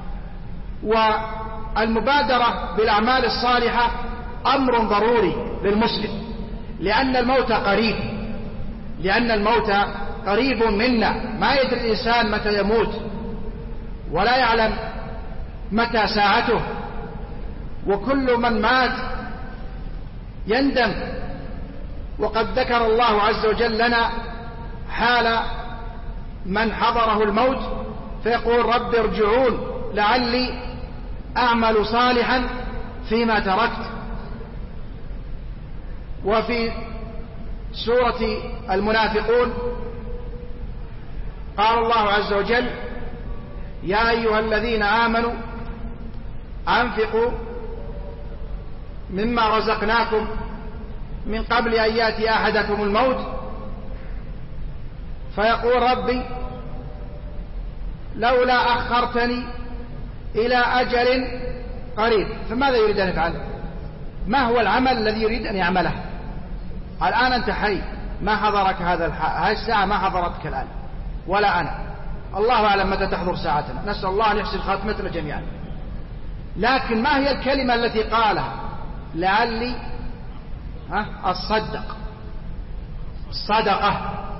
والمبادرة بالأعمال الصالحة أمر ضروري للمسلم، لأن الموت قريب لأن الموت قريب منا، ما يدري الإنسان متى يموت ولا يعلم متى ساعته، وكل من مات يندم. وقد ذكر الله عز وجل لنا حال من حضره الموت فيقول: رب ارجعون لعلي أعمل صالحا فيما تركت. وفي سورة المنافقون قال الله عز وجل: يا أيها الذين آمنوا أنفقوا مما رزقناكم من قبل أن يأتي أحدكم الموت فيقول ربي لولا أخرتني إلى أجل قريب. فماذا يريد أن يفعل؟ ما هو العمل الذي يريد أن يعمله؟ الآن أنت حي، ما حضرك هذا هذه الساعة، ما حضرتك الآن ولا أنا، الله أعلم متى تحضر ساعتنا، نسأل الله أن يحسن خاتمتنا جميعا. لكن ما هي الكلمة التي قالها؟ لعلي أصدق، الصدقة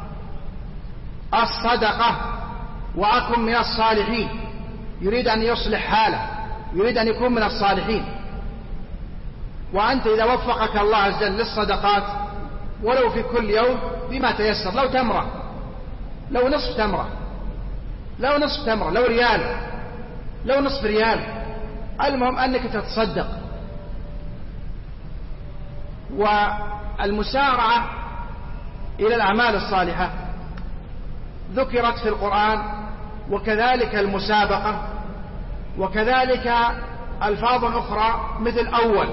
الصدقة وأكن من الصالحين. يريد أن يصلح حاله، يريد أن يكون من الصالحين. وأنت إذا وفقك الله عز وجل للصدقات ولو في كل يوم بما تيسر، لو تمرة، لو نصف تمرة، لو نصف تمرة، لو ريال، لو نصف ريال، المهم أنك تتصدق. والمسارعة إلى الأعمال الصالحة ذكرت في القرآن، وكذلك المسابقة، وكذلك ألفاظ أخرى مثل أول.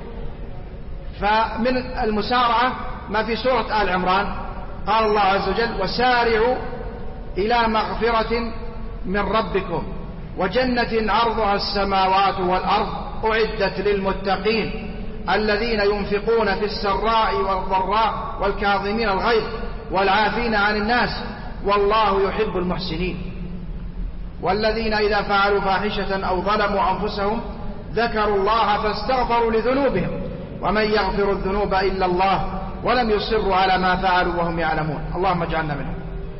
فمن المسارعة ما في سورة آل عمران، قال الله عز وجل: وسارعوا إلى مغفرة من ربكم وجنة عرضها السماوات والأرض أعدت للمتقين الذين ينفقون في السراء والضراء والكاظمين الغيظ والعافين عن الناس والله يحب المحسنين والذين إذا فعلوا فاحشة أو ظلموا أنفسهم ذكروا الله فاستغفروا لذنوبهم ومن يغفر الذنوب إلا الله ولم يصروا على ما فعلوا وهم يعلمون. اللهم اجعلنا منهم.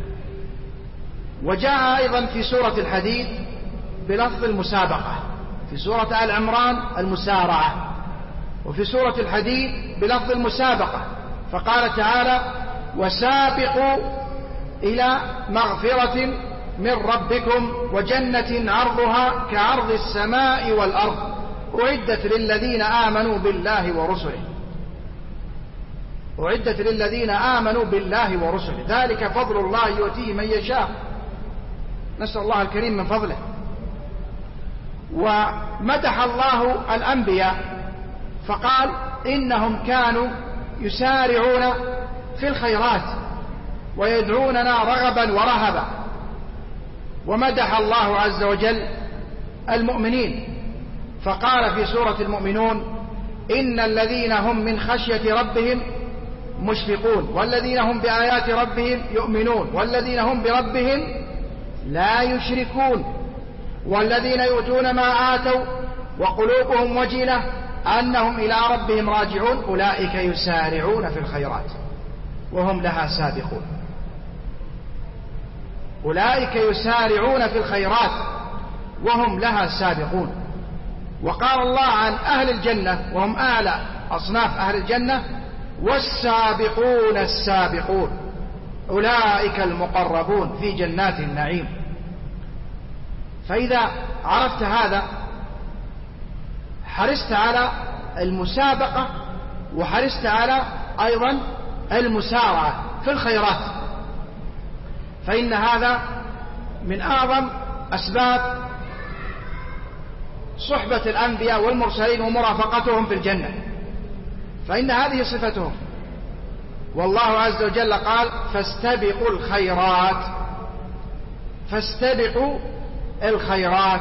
وجاء أيضا في سورة الحديد بلفظ المسابقة، في سورة آل عمران المسارعة، وفي سورة الحديد بلفظ المسابقة، فقال تعالى: وسابقوا إلى مغفرة من ربكم وجنة عرضها كعرض السماء والأرض أعدت للذين آمنوا بالله ورسله. أعدت للذين آمنوا بالله ورسله، ذلك فضل الله يؤتيه من يشاء. نسأل الله الكريم من فضله. ومدح الله الأنبياء فقال: إنهم كانوا يسارعون في الخيرات ويدعوننا رغبا ورهبا. ومدح الله عز وجل المؤمنين فقال في سورة المؤمنون: إن الذين هم من خشية ربهم مشفقون والذين هم بآيات ربهم يؤمنون والذين هم بربهم لا يشركون والذين يؤتون ما آتوا وقلوبهم وجلة أنهم إلى ربهم راجعون أولئك يسارعون في الخيرات وهم لها سابقون. أولئك يسارعون في الخيرات وهم لها سابقون. وقال الله عن أهل الجنة وهم أعلى أصناف أهل الجنة: والسابقون السابقون أولئك المقربون في جنات النعيم. فإذا عرفت هذا حرصت على المسابقة وحرصت على أيضا المسارعة في الخيرات، فإن هذا من أعظم أسباب صحبة الأنبياء والمرسلين ومرافقتهم في الجنة، فإن هذه صفتهم. والله عز وجل قال: فاستبقوا الخيرات. فاستبقوا الخيرات،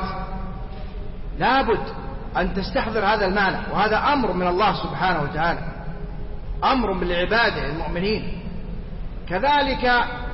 لابد أن تستحضر هذا المعنى، وهذا أمر من الله سبحانه وتعالى، أمر من لعباده المؤمنين. كذلك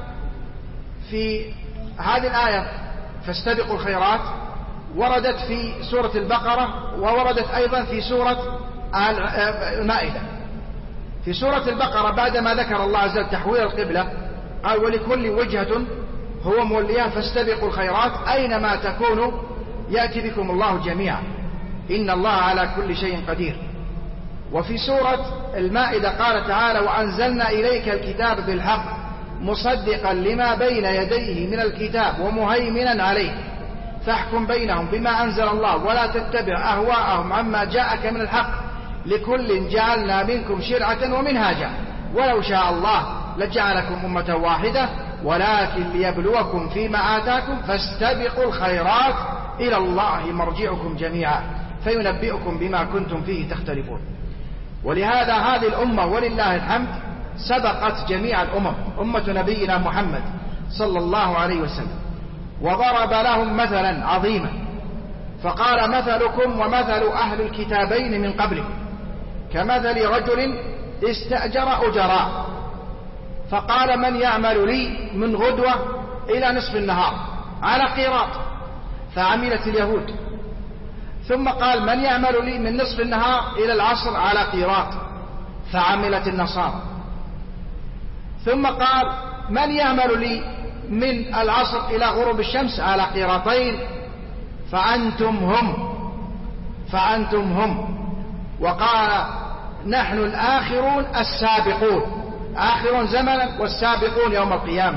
في هذه الآية فاستبقوا الخيرات وردت في سورة البقرة ووردت أيضا في سورة المائدة. في سورة البقرة بعدما ذكر الله عز وجل تحويل القبلة قال: ولكل وجهة هو موليها فاستبقوا الخيرات أينما تكونوا يأتي بكم الله جميعا إن الله على كل شيء قدير. وفي سورة المائدة قال تعالى: وأنزلنا إليك الكتاب بالحق مصدقا لما بين يديه من الكتاب ومهيمنا عليه فاحكم بينهم بما أنزل الله ولا تتبع أهواءهم عما جاءك من الحق لكل جعلنا منكم شرعة ومنهاجا ولو شاء الله لجعلكم أمة واحدة ولكن ليبلوكم فيما آتاكم فاستبقوا الخيرات إلى الله مرجعكم جميعا فينبئكم بما كنتم فيه تختلفون. ولهذا هذه الأمة ولله الحمد سبقت جميع الأمم أمة نبينا محمد صلى الله عليه وسلم، وضرب لهم مثلا عظيما فقال: مثلكم ومثل أهل الكتابين من قبلكم كمثل رجل استأجر أجراء فقال: من يعمل لي من غدوة إلى نصف النهار على قيراط، فعملت اليهود. ثم قال: من يعمل لي من نصف النهار إلى العصر على قيراط، فعملت النصارى. ثم قال: من يعمل لي من العصر إلى غروب الشمس على قيراطين، فأنتم هم فأنتم هم. وقال نحن الآخرون السابقون، آخرون زمنا والسابقون يوم القيامة.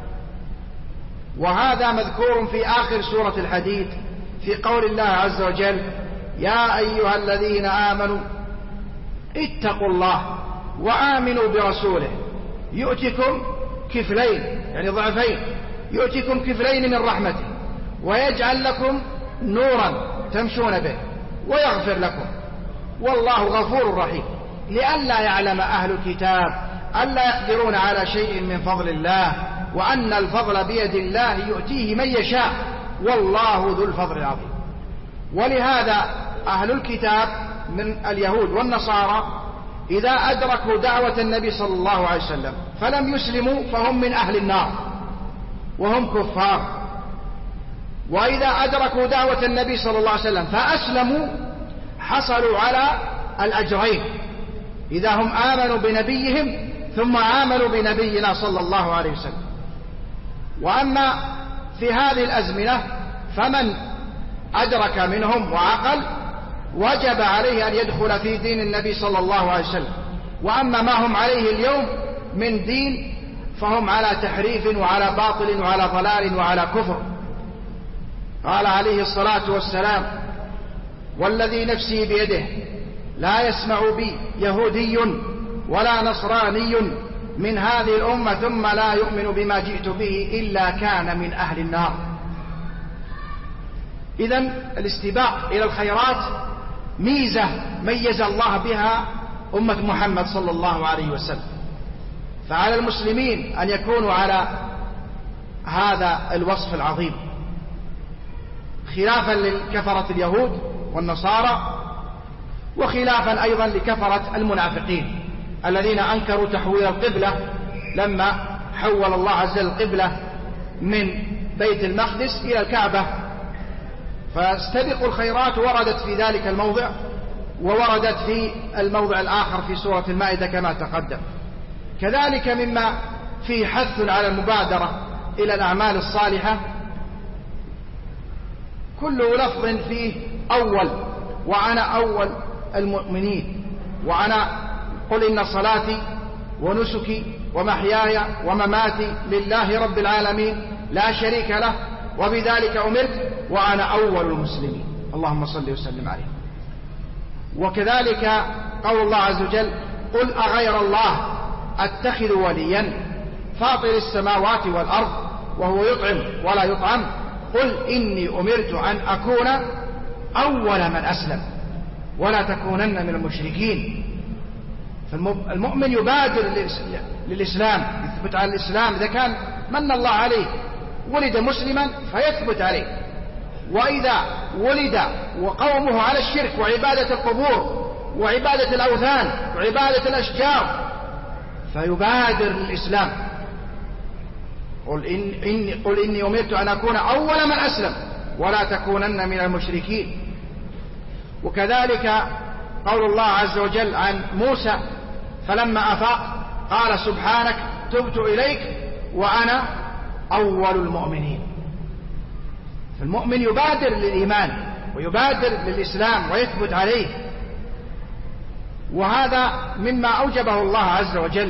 وهذا مذكور في آخر سورة الحديد في قول الله عز وجل: يا أيها الذين آمنوا اتقوا الله وآمنوا برسوله يؤتكم كفلين، يعني ضعفين، يؤتكم كفلين من رحمته ويجعل لكم نورا تمشون به ويغفر لكم والله غفور رحيم. لئلا يعلم أهل الكتاب ألا يقدرون على شيء من فضل الله وأن الفضل بيد الله يؤتيه من يشاء والله ذو الفضل العظيم. ولهذا أهل الكتاب من اليهود والنصارى إذا أدركوا دعوة النبي صلى الله عليه وسلم فلم يسلموا فهم من أهل النار وهم كفار، وإذا أدركوا دعوة النبي صلى الله عليه وسلم فأسلموا حصلوا على الأجرين، إذا هم آمنوا بنبيهم ثم آمنوا بنبينا صلى الله عليه وسلم. وأما في هذه الأزمنة فمن أدرك منهم وعقل وجب عليه أن يدخل في دين النبي صلى الله عليه وسلم، وأما ما هم عليه اليوم من دين فهم على تحريف وعلى باطل وعلى ضلال وعلى كفر. قال عليه الصلاة والسلام: والذي نفسي بيده لا يسمع بي يهودي ولا نصراني من هذه الأمة ثم لا يؤمن بما جئت به إلا كان من أهل النار. إذن الاستباق إلى الخيرات ميزة ميز الله بها أمة محمد صلى الله عليه وسلم، فعلى المسلمين أن يكونوا على هذا الوصف العظيم، خلافا لكفرة اليهود والنصارى، وخلافا أيضا لكفرة المنافقين الذين أنكروا تحويل القبلة لما حول الله عز وجل القبلة من بيت المقدس إلى الكعبة. فاستبقوا الخيرات وردت في ذلك الموضع، ووردت في الموضع الآخر في سورة المائدة كما تقدم. كذلك مما فيه حث على المبادرة إلى الأعمال الصالحة كل لفظ فيه أول، وأنا أول المؤمنين، وأنا قل إن صلاتي ونسكي ومحياي ومماتي لله رب العالمين لا شريك له وبذلك أمرت وأنا أول المسلمين، اللهم صل وسلم عليه. وكذلك قول الله عز وجل: قل أغير الله أتخذ وليا فاطر السماوات والأرض وهو يطعم ولا يطعم قل إني أمرت أن أكون أول من أسلم ولا تكونن من المشركين. فالمؤمن يبادر للإسلام، يثبت على الإسلام إذا كان من الله عليه ولد مسلما فيثبت عليه، وإذا ولد وقومه على الشرك وعبادة القبور وعبادة الأوثان وعبادة الأشجار فيبادر للإسلام. قل, إن إني, قل إني أمرت أن أكون أول من أسلم ولا تكونن من المشركين. وكذلك قول الله عز وجل عن موسى فلما أفاق قال: سبحانك تبت إليك وأنا أول المؤمنين. فالمؤمن يبادر للإيمان ويبادر للإسلام ويثبت عليه، وهذا مما أوجبه الله عز وجل.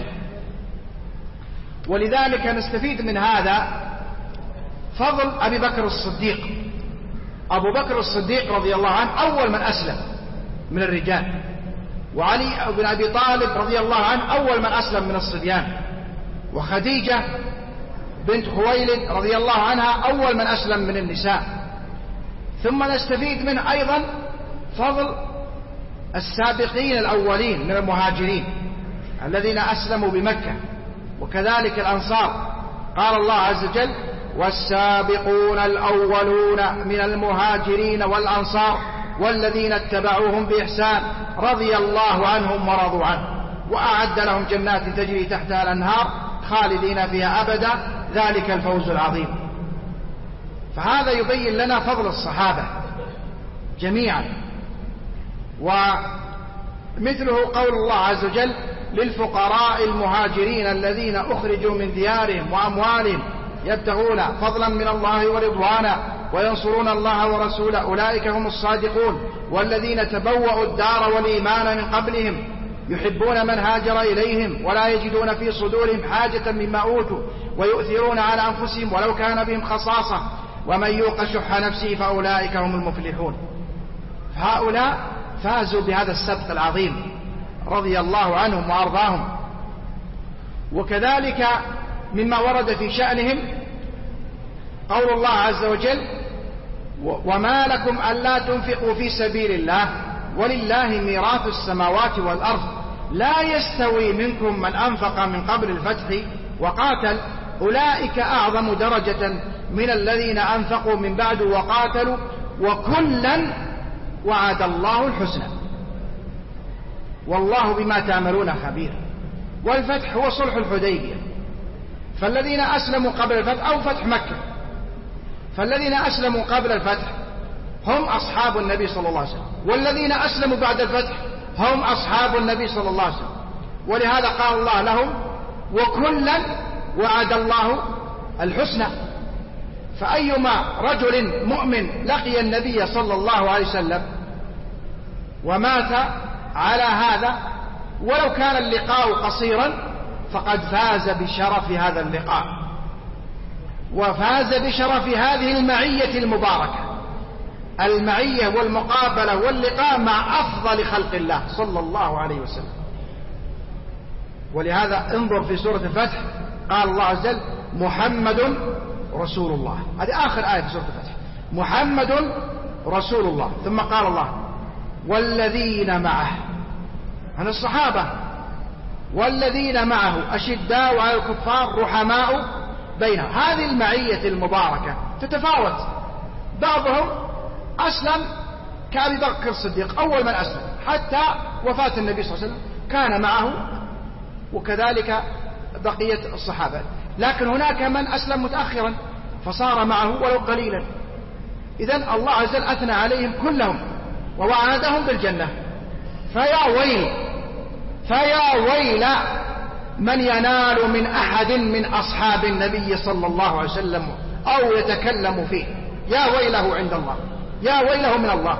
ولذلك نستفيد من هذا فضل أبي بكر الصديق. أبو بكر الصديق رضي الله عنه أول من أسلم من الرجال، وعلي بن أبي طالب رضي الله عنه أول من أسلم من الصبيان، وخديجة بنت خويلد رضي الله عنها أول من أسلم من النساء. ثم نستفيد منه أيضا فضل السابقين الأولين من المهاجرين الذين أسلموا بمكة، وكذلك الأنصار. قال الله عز وجل: والسابقون الأولون من المهاجرين والأنصار والذين اتبعوهم بإحسان رضي الله عنهم ورضوا عنه وأعد لهم جنات تجري تحتها الأنهار خالدين فيها أبدا ذلك الفوز العظيم. فهذا يبين لنا فضل الصحابة جميعا. ومثله قول الله عز وجل: للفقراء المهاجرين الذين أخرجوا من ديارهم وأموالهم يبتغون فضلا من الله ورضوانا وينصرون الله ورسوله أولئك هم الصادقون والذين تبوأوا الدار والإيمان من قبلهم يحبون من هاجر إليهم ولا يجدون في صدورهم حاجة مما أوتوا ويؤثرون على أنفسهم ولو كان بهم خصاصة ومن يوق شح نفسه فأولئك هم المفلحون. هؤلاء فازوا بهذا السبق العظيم رضي الله عنهم وأرضاهم. وكذلك مما ورد في شأنهم قول الله عز وجل: وما لكم ألا تنفقوا في سبيل الله ولله ميراث السماوات والأرض لا يستوي منكم من أنفق من قبل الفتح وقاتل أولئك أعظم درجة من الذين أنفقوا من بعد وقاتلوا وكلا وعد الله الحسنى والله بما تعملون خبير. والفتح هو صلح الحديبية، فالذين أسلموا قبل الفتح أو فتح مكة، فالذين أسلموا قبل الفتح هم أصحاب النبي صلى الله عليه وسلم، والذين أسلموا بعد الفتح هم أصحاب النبي صلى الله عليه وسلم. ولهذا قال الله لهم: وكلا وعد الله الحسنى. فأيما رجل مؤمن لقي النبي صلى الله عليه وسلم ومات على هذا ولو كان اللقاء قصيرا فقد فاز بشرف هذا اللقاء، وفاز بشرف هذه المعية المباركة، المعية والمقابلة واللقاء مع أفضل خلق الله صلى الله عليه وسلم. ولهذا انظر في سورة الفتح قال الله عز وجل: محمد رسول الله. هذه آخر آية في سورة الفتح، محمد رسول الله. ثم قال الله: والذين معه، عن الصحابة، والذين معه أشداء على الكفار رحماء بينهم. هذه المعية المباركة تتفاوت، بعضهم أسلم كأبي بكر الصديق أول من أسلم حتى وفاة النبي صلى الله عليه وسلم كان معه، وكذلك بقية الصحابة. لكن هناك من أسلم متأخرا فصار معه ولو قليلا. إذن الله عز وجل أثنى عليهم كلهم ووعدهم بالجنة. فيا ويل فيا ويل من ينال من أحد من أصحاب النبي صلى الله عليه وسلم أو يتكلم فيه، يا ويله عند الله، يا ويله من الله،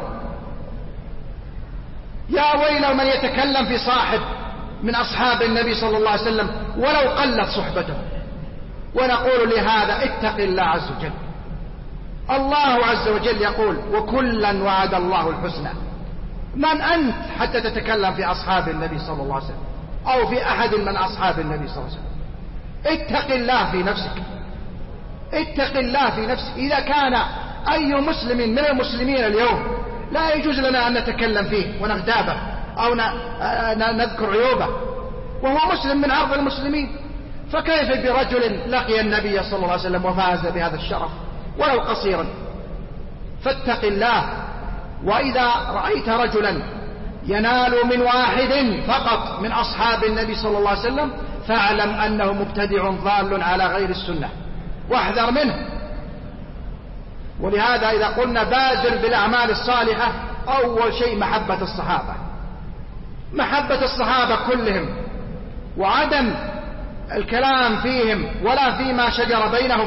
يا ويله من يتكلم في صاحب من أصحاب النبي صلى الله عليه وسلم ولو قلت صحبته. ونقول لهذا: اتق الله عز وجل. الله عز وجل يقول: وكلا وعد الله الحسنى. من أنت حتى تتكلم في أصحاب النبي صلى الله عليه وسلم أو في أحد من أصحاب النبي صلى الله عليه وسلم؟ اتق الله في نفسك، اتق الله في نفسك. إذا كان أي مسلم من المسلمين اليوم لا يجوز لنا أن نتكلم فيه ونغتابه أو نذكر عيوبه وهو مسلم من عرض المسلمين، فكيف برجل لقي النبي صلى الله عليه وسلم وفاز بهذا الشرف ولو قصيرا؟ فاتق الله. وإذا رأيت رجلا ينال من واحد فقط من أصحاب النبي صلى الله عليه وسلم فاعلم أنه مبتدع ضال على غير السنة، واحذر منه. ولهذا إذا قلنا بادر بالأعمال الصالحة، أول شيء محبة الصحابة، محبة الصحابة كلهم، وعدم الكلام فيهم ولا فيما شجر بينهم،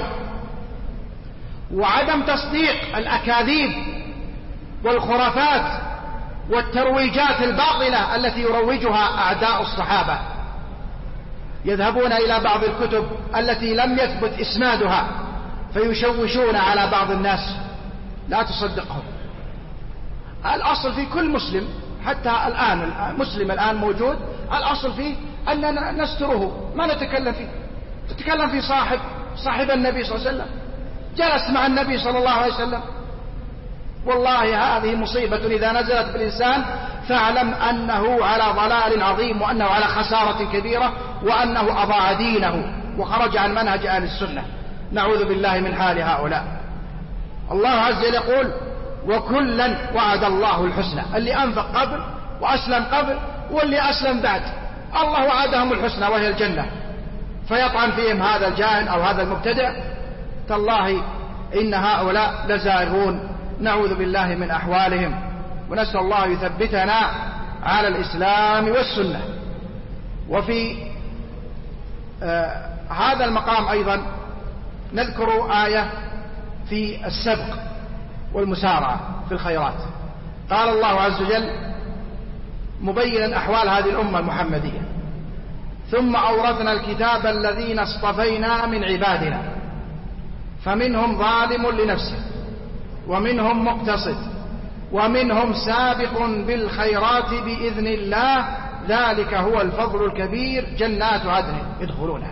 وعدم تصديق الأكاذيب والخرافات والترويجات الباطلة التي يروجها أعداء الصحابة. يذهبون إلى بعض الكتب التي لم يثبت إسنادها فيشوشون على بعض الناس، لا تصدقهم. الأصل في كل مسلم حتى الآن مسلم الآن موجود، الأصل فيه أننا نستره ما نتكلم فيه. تتكلم في صاحب صاحب النبي صلى الله عليه وسلم، جلس مع النبي صلى الله عليه وسلم. والله هذه مصيبة إذا نزلت بالإنسان فاعلم أنه على ضلال عظيم، وأنه على خسارة كبيرة، وأنه أضاع دينه وخرج عن منهج أهل السنة. نعوذ بالله من حال هؤلاء. الله عز وجل يقول: وكلا وعد الله الحسنى. اللي أنفق قبل وأسلم قبل واللي أسلم بعد، الله وعدهم الحسنى وهي الجنة. فيطعن فيهم هذا الجاهل أو هذا المبتدع، تالله إن هؤلاء لزائرون. نعوذ بالله من أحوالهم، ونسأل الله يثبتنا على الإسلام والسنة. وفي آه هذا المقام أيضا نذكر آية في السبق والمسارعة في الخيرات. قال الله عز وجل: مبينا أحوال هذه الأمة المحمدية. ثم أورثنا الكتاب الذين اصطفينا من عبادنا فمنهم ظالم لنفسه ومنهم مقتصد ومنهم سابق بالخيرات بإذن الله ذلك هو الفضل الكبير جنات عدن يدخلونها.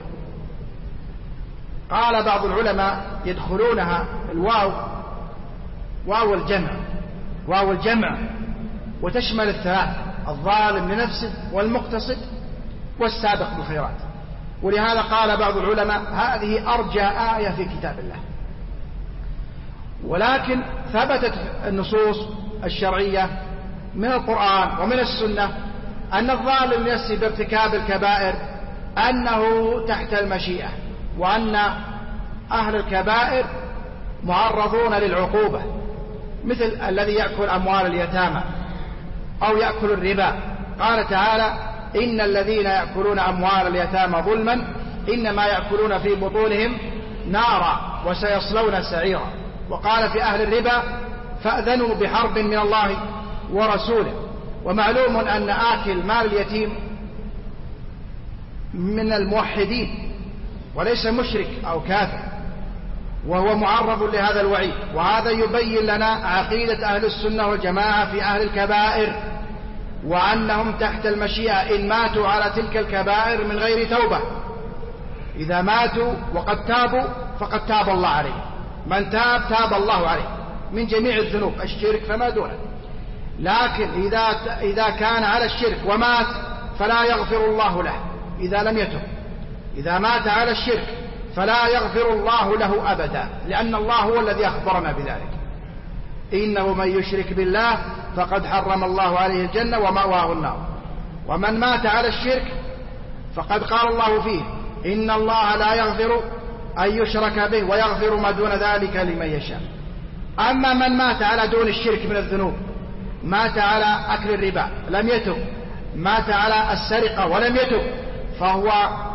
قال بعض العلماء يدخلونها الواو واو الجمع واو الجمع وتشمل الثلاث الظالم لنفسه والمقتصد والسابق بالخيرات. ولهذا قال بعض العلماء هذه أرجى آية في كتاب الله. ولكن ثبتت النصوص الشرعية من القرآن ومن السنة أن الظالم لنفسه بارتكاب الكبائر أنه تحت المشيئة، وأن أهل الكبائر معرضون للعقوبة، مثل الذي يأكل أموال اليتامى أو يأكل الربا. قال تعالى إن الذين يأكلون أموال اليتامى ظلما إنما يأكلون في بطونهم نارا وسيصلون سعيرا. وقال في أهل الربا فأذنوا بحرب من الله ورسوله. ومعلوم أن آكل مال اليتيم من الموحدين وليس مشرك أو كافر، وهو معرض لهذا الوعيد. وهذا يبين لنا عقيدة أهل السنة والجماعة في أهل الكبائر، وأنهم تحت المشيئة إن ماتوا على تلك الكبائر من غير توبة. إذا ماتوا وقد تابوا فقد تاب الله عليه، من تاب تاب الله عليه من جميع الذنوب، الشرك فما دونه. لكن إذا إذا كان على الشرك ومات فلا يغفر الله له إذا لم يتب. إذا مات على الشرك فلا يغفر الله له أبدا، لأن الله هو الذي أخبرنا بذلك. إنه من يشرك بالله فقد حرم الله عليه الجنة ومأواه النار. ومن مات على الشرك فقد قال الله فيه إن الله لا يغفر أن يشرك به ويغفر ما دون ذلك لمن يشاء. أما من مات على دون الشرك من الذنوب، مات على أكل الربا لم يتب، مات على السرقة ولم يتب، فهو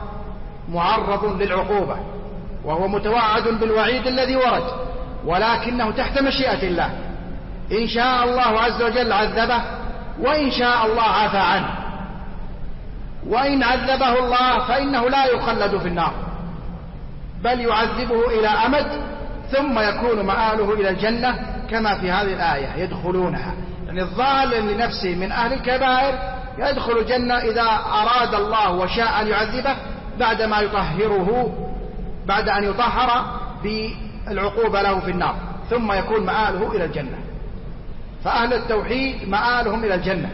معرض للعقوبة وهو متوعد بالوعيد الذي ورد، ولكنه تحت مشيئة الله. إن شاء الله عز وجل عذبه، وإن شاء الله عفى عنه. وإن عذبه الله فإنه لا يخلد في النار، بل يعذبه إلى أمد ثم يكون مآله إلى الجنة كما في هذه الآية يدخلونها. يعني الظالم لنفسه من أهل الكبائر يدخل الجنة إذا أراد الله وشاء أن يعذبه بعدما يطهره، بعد أن يطهر بالعقوبة له في النار، ثم يكون مآله إلى الجنة. فأهل التوحيد مآلهم إلى الجنة،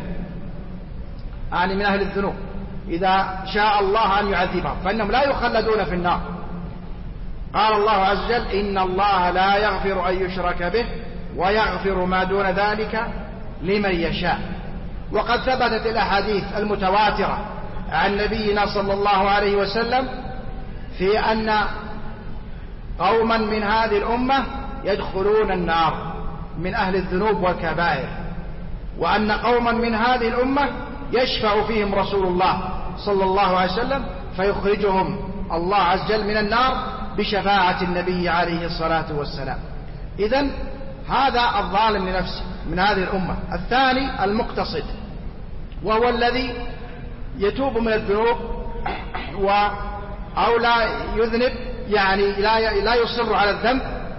يعني من أهل الذنوب إذا شاء الله أن يعذبهم فإنهم لا يخلدون في النار. قال الله عز وجل إن الله لا يغفر أن يشرك به ويغفر ما دون ذلك لمن يشاء. وقد ثبتت الأحاديث المتواترة عن نبينا صلى الله عليه وسلم في أن قوما من هذه الأمة يدخلون النار من أهل الذنوب والكبائر، وأن قوما من هذه الأمة يشفع فيهم رسول الله صلى الله عليه وسلم فيخرجهم الله عز وجل من النار بشفاعة النبي عليه الصلاة والسلام. إذن هذا الظالم لنفسه من هذه الأمة. الثاني المقتصد، وهو الذي يتوب من الذنوب و أو لا يذنب، يعني لا لا يصر على الذنب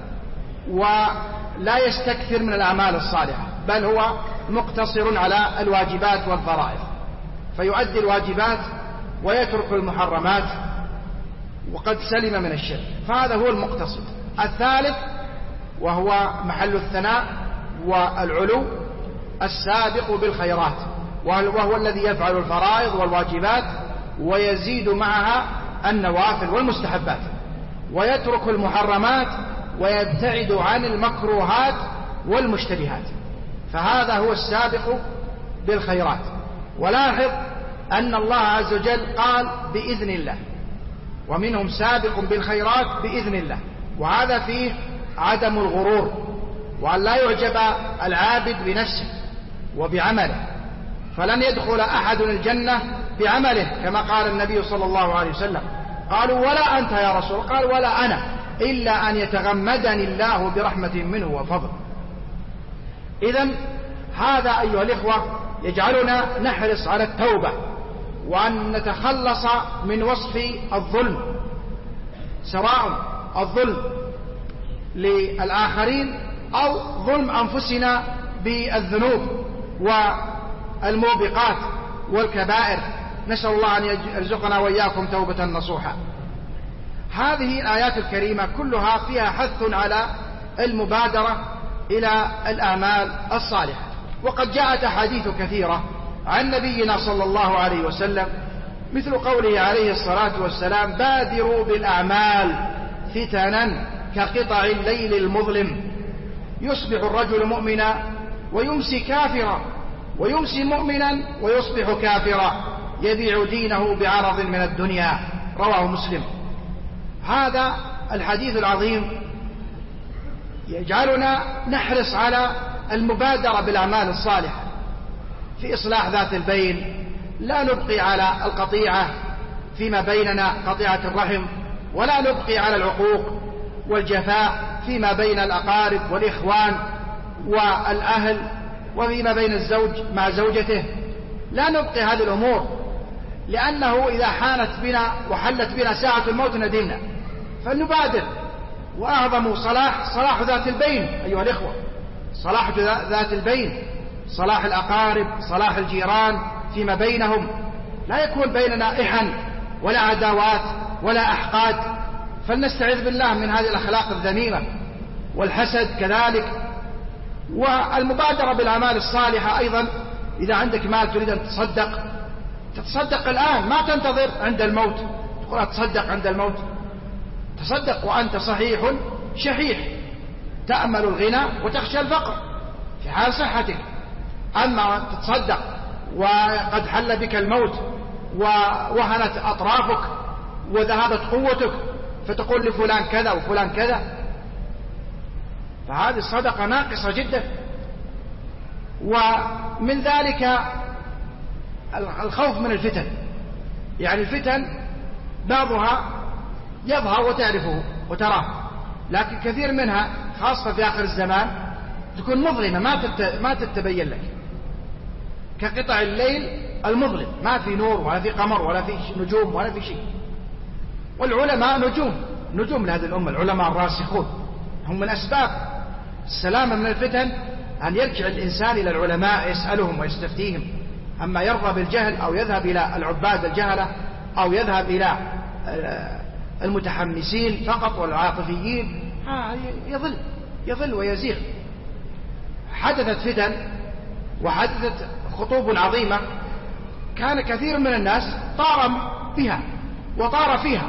ولا يستكثر من الأعمال الصالحة، بل هو مقتصر على الواجبات والفرائض، فيؤدي الواجبات ويترك المحرمات وقد سلم من الشرك، فهذا هو المقتصد. الثالث وهو محل الثناء والعلو السابق بالخيرات، وهو الذي يفعل الفرائض والواجبات ويزيد معها النوافل والمستحبات، ويترك المحرمات ويبتعد عن المكروهات والمشتبهات، فهذا هو السابق بالخيرات. ولاحظ أن الله عز وجل قال بإذن الله، ومنهم سابق بالخيرات بإذن الله، وهذا فيه عدم الغرور، وأن لا يعجب العابد بنفسه وبعمله، فلن يدخل أحد الجنة بعمله كما قال النبي صلى الله عليه وسلم. قالوا ولا أنت يا رسول، قال ولا أنا، إلا أن يتغمدني الله برحمة منه وفضل. إذن هذا أيها الإخوة يجعلنا نحرص على التوبة وأن نتخلص من وصف الظلم، سواء الظلم للآخرين أو ظلم أنفسنا بالذنوب والموبقات والكبائر. نسأل الله أن يرزقنا وإياكم توبة نصوحا. هذه الآيات الكريمة كلها فيها حث على المبادرة إلى الأعمال الصالحة، وقد جاءت أحاديث كثيرة عن نبينا صلى الله عليه وسلم مثل قوله عليه الصلاة والسلام: بادروا بالأعمال فتنا كقطع الليل المظلم، يصبح الرجل مؤمنا ويمسي كافرا، ويمسي مؤمنا ويصبح كافرا، يبيع دينه بعرض من الدنيا. رواه مسلم. هذا الحديث العظيم يجعلنا نحرص على المبادرة بالأعمال الصالحة في إصلاح ذات البين، لا نبقي على القطيعة فيما بيننا، قطيعة الرحم، ولا نبقي على العقوق والجفاء فيما بين الأقارب والإخوان والأهل، وفيما بين الزوج مع زوجته. لا نبقي هذه الأمور، لأنه إذا حانت بنا وحلت بنا ساعة الموت ندمنا. فلنبادر. وأعظم صلاح صلاح ذات البين أيها الإخوة، صلاح ذات البين، صلاح الأقارب، صلاح الجيران فيما بينهم، لا يكون بيننا إحن ولا عداوات ولا أحقاد. فلنستعذ بالله من هذه الأخلاق الذميمة، والحسد كذلك. والمبادرة بالأعمال الصالحة أيضا، إذا عندك مال تريد أن تصدق، تتصدق الآن، ما تنتظر عند الموت تقول أتصدق عند الموت. تصدق وأنت صحيح شحيح، تأمل الغنى وتخشى الفقر في حال صحتك. أما تتصدق وقد حل بك الموت ووهنت أطرافك وذهبت قوتك فتقول لفلان كذا وفلان كذا، فهذه الصدقة ناقصة جدا. ومن ذلك الخوف من الفتن، يعني الفتن بعضها يظهر وتعرفه وتراه، لكن كثير منها خاصة في آخر الزمان تكون مظلمة ما تتبين لك، كقطع الليل المظلم، ما في نور ولا في قمر ولا في نجوم ولا في شيء. والعلماء نجوم نجوم لهذه الأمة، العلماء الراسخون هم من أسباب السلامة من الفتن أن يرجع الإنسان إلى العلماء يسألهم ويستفتيهم. أما يرضى بالجهل أو يذهب إلى العباد الجهلة أو يذهب إلى المتحمسين فقط والعاطفيين، يضل يضل ويزيغ. حدثت فتن وحدثت خطوب عظيمة، كان كثير من الناس طار بها وطار فيها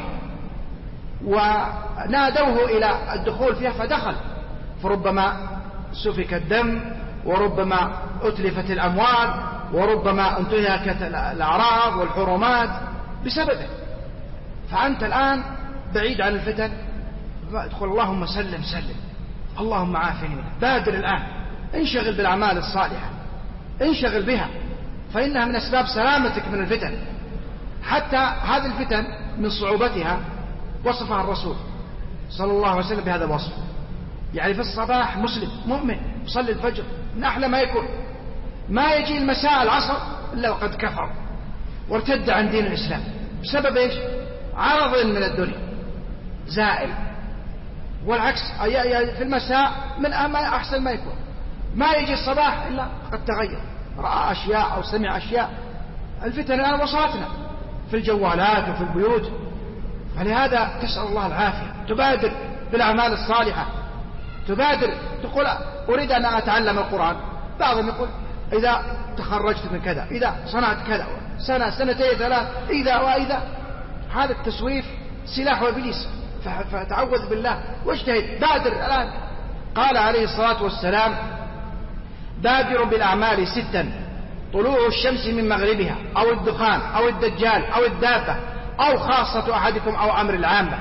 ونادوه إلى الدخول فيها فدخل، فربما سفك الدم، وربما أتلفت الأموال، وربما انتهكت الأعراض والحرمات بسببه. فأنت الآن بعيد عن الفتن، ادخل اللهم سلم سلم، اللهم عافني منه. بادر الآن، انشغل بالأعمال الصالحة، انشغل بها، فإنها من أسباب سلامتك من الفتن. حتى هذه الفتن من صعوبتها وصفها الرسول صلى الله عليه وسلم بهذا الوصف، يعني في الصباح مسلم مؤمن يصلي الفجر من أحلى ما يكون، ما يجي المساء العصر إلا وقد كفر وارتد عن دين الإسلام بسبب إيش؟ عرض من الدنيا زائل. والعكس في المساء من أحسن ما يكون، ما يجي الصباح إلا قد تغير، رأى أشياء أو سمع أشياء. الفتن الآن وصلتنا في الجوالات وفي البيوت، فلهذا تسأل الله العافية. تبادر بالأعمال الصالحة، تبادر تقول أريد أن أتعلم القرآن. بعضهم يقول إذا تخرجت من كذا، إذا صنعت كذا، سنة سنتين ثلاث، إذا وإذا. هذا التسويف سلاح إبليس، فتعوذ بالله واجتهد، بادر الآن. قال عليه الصلاة والسلام: بادروا بالأعمال ستا: طلوع الشمس من مغربها، أو الدخان، أو الدجال، أو الدابة، أو خاصة أحدكم، أو أمر العامة.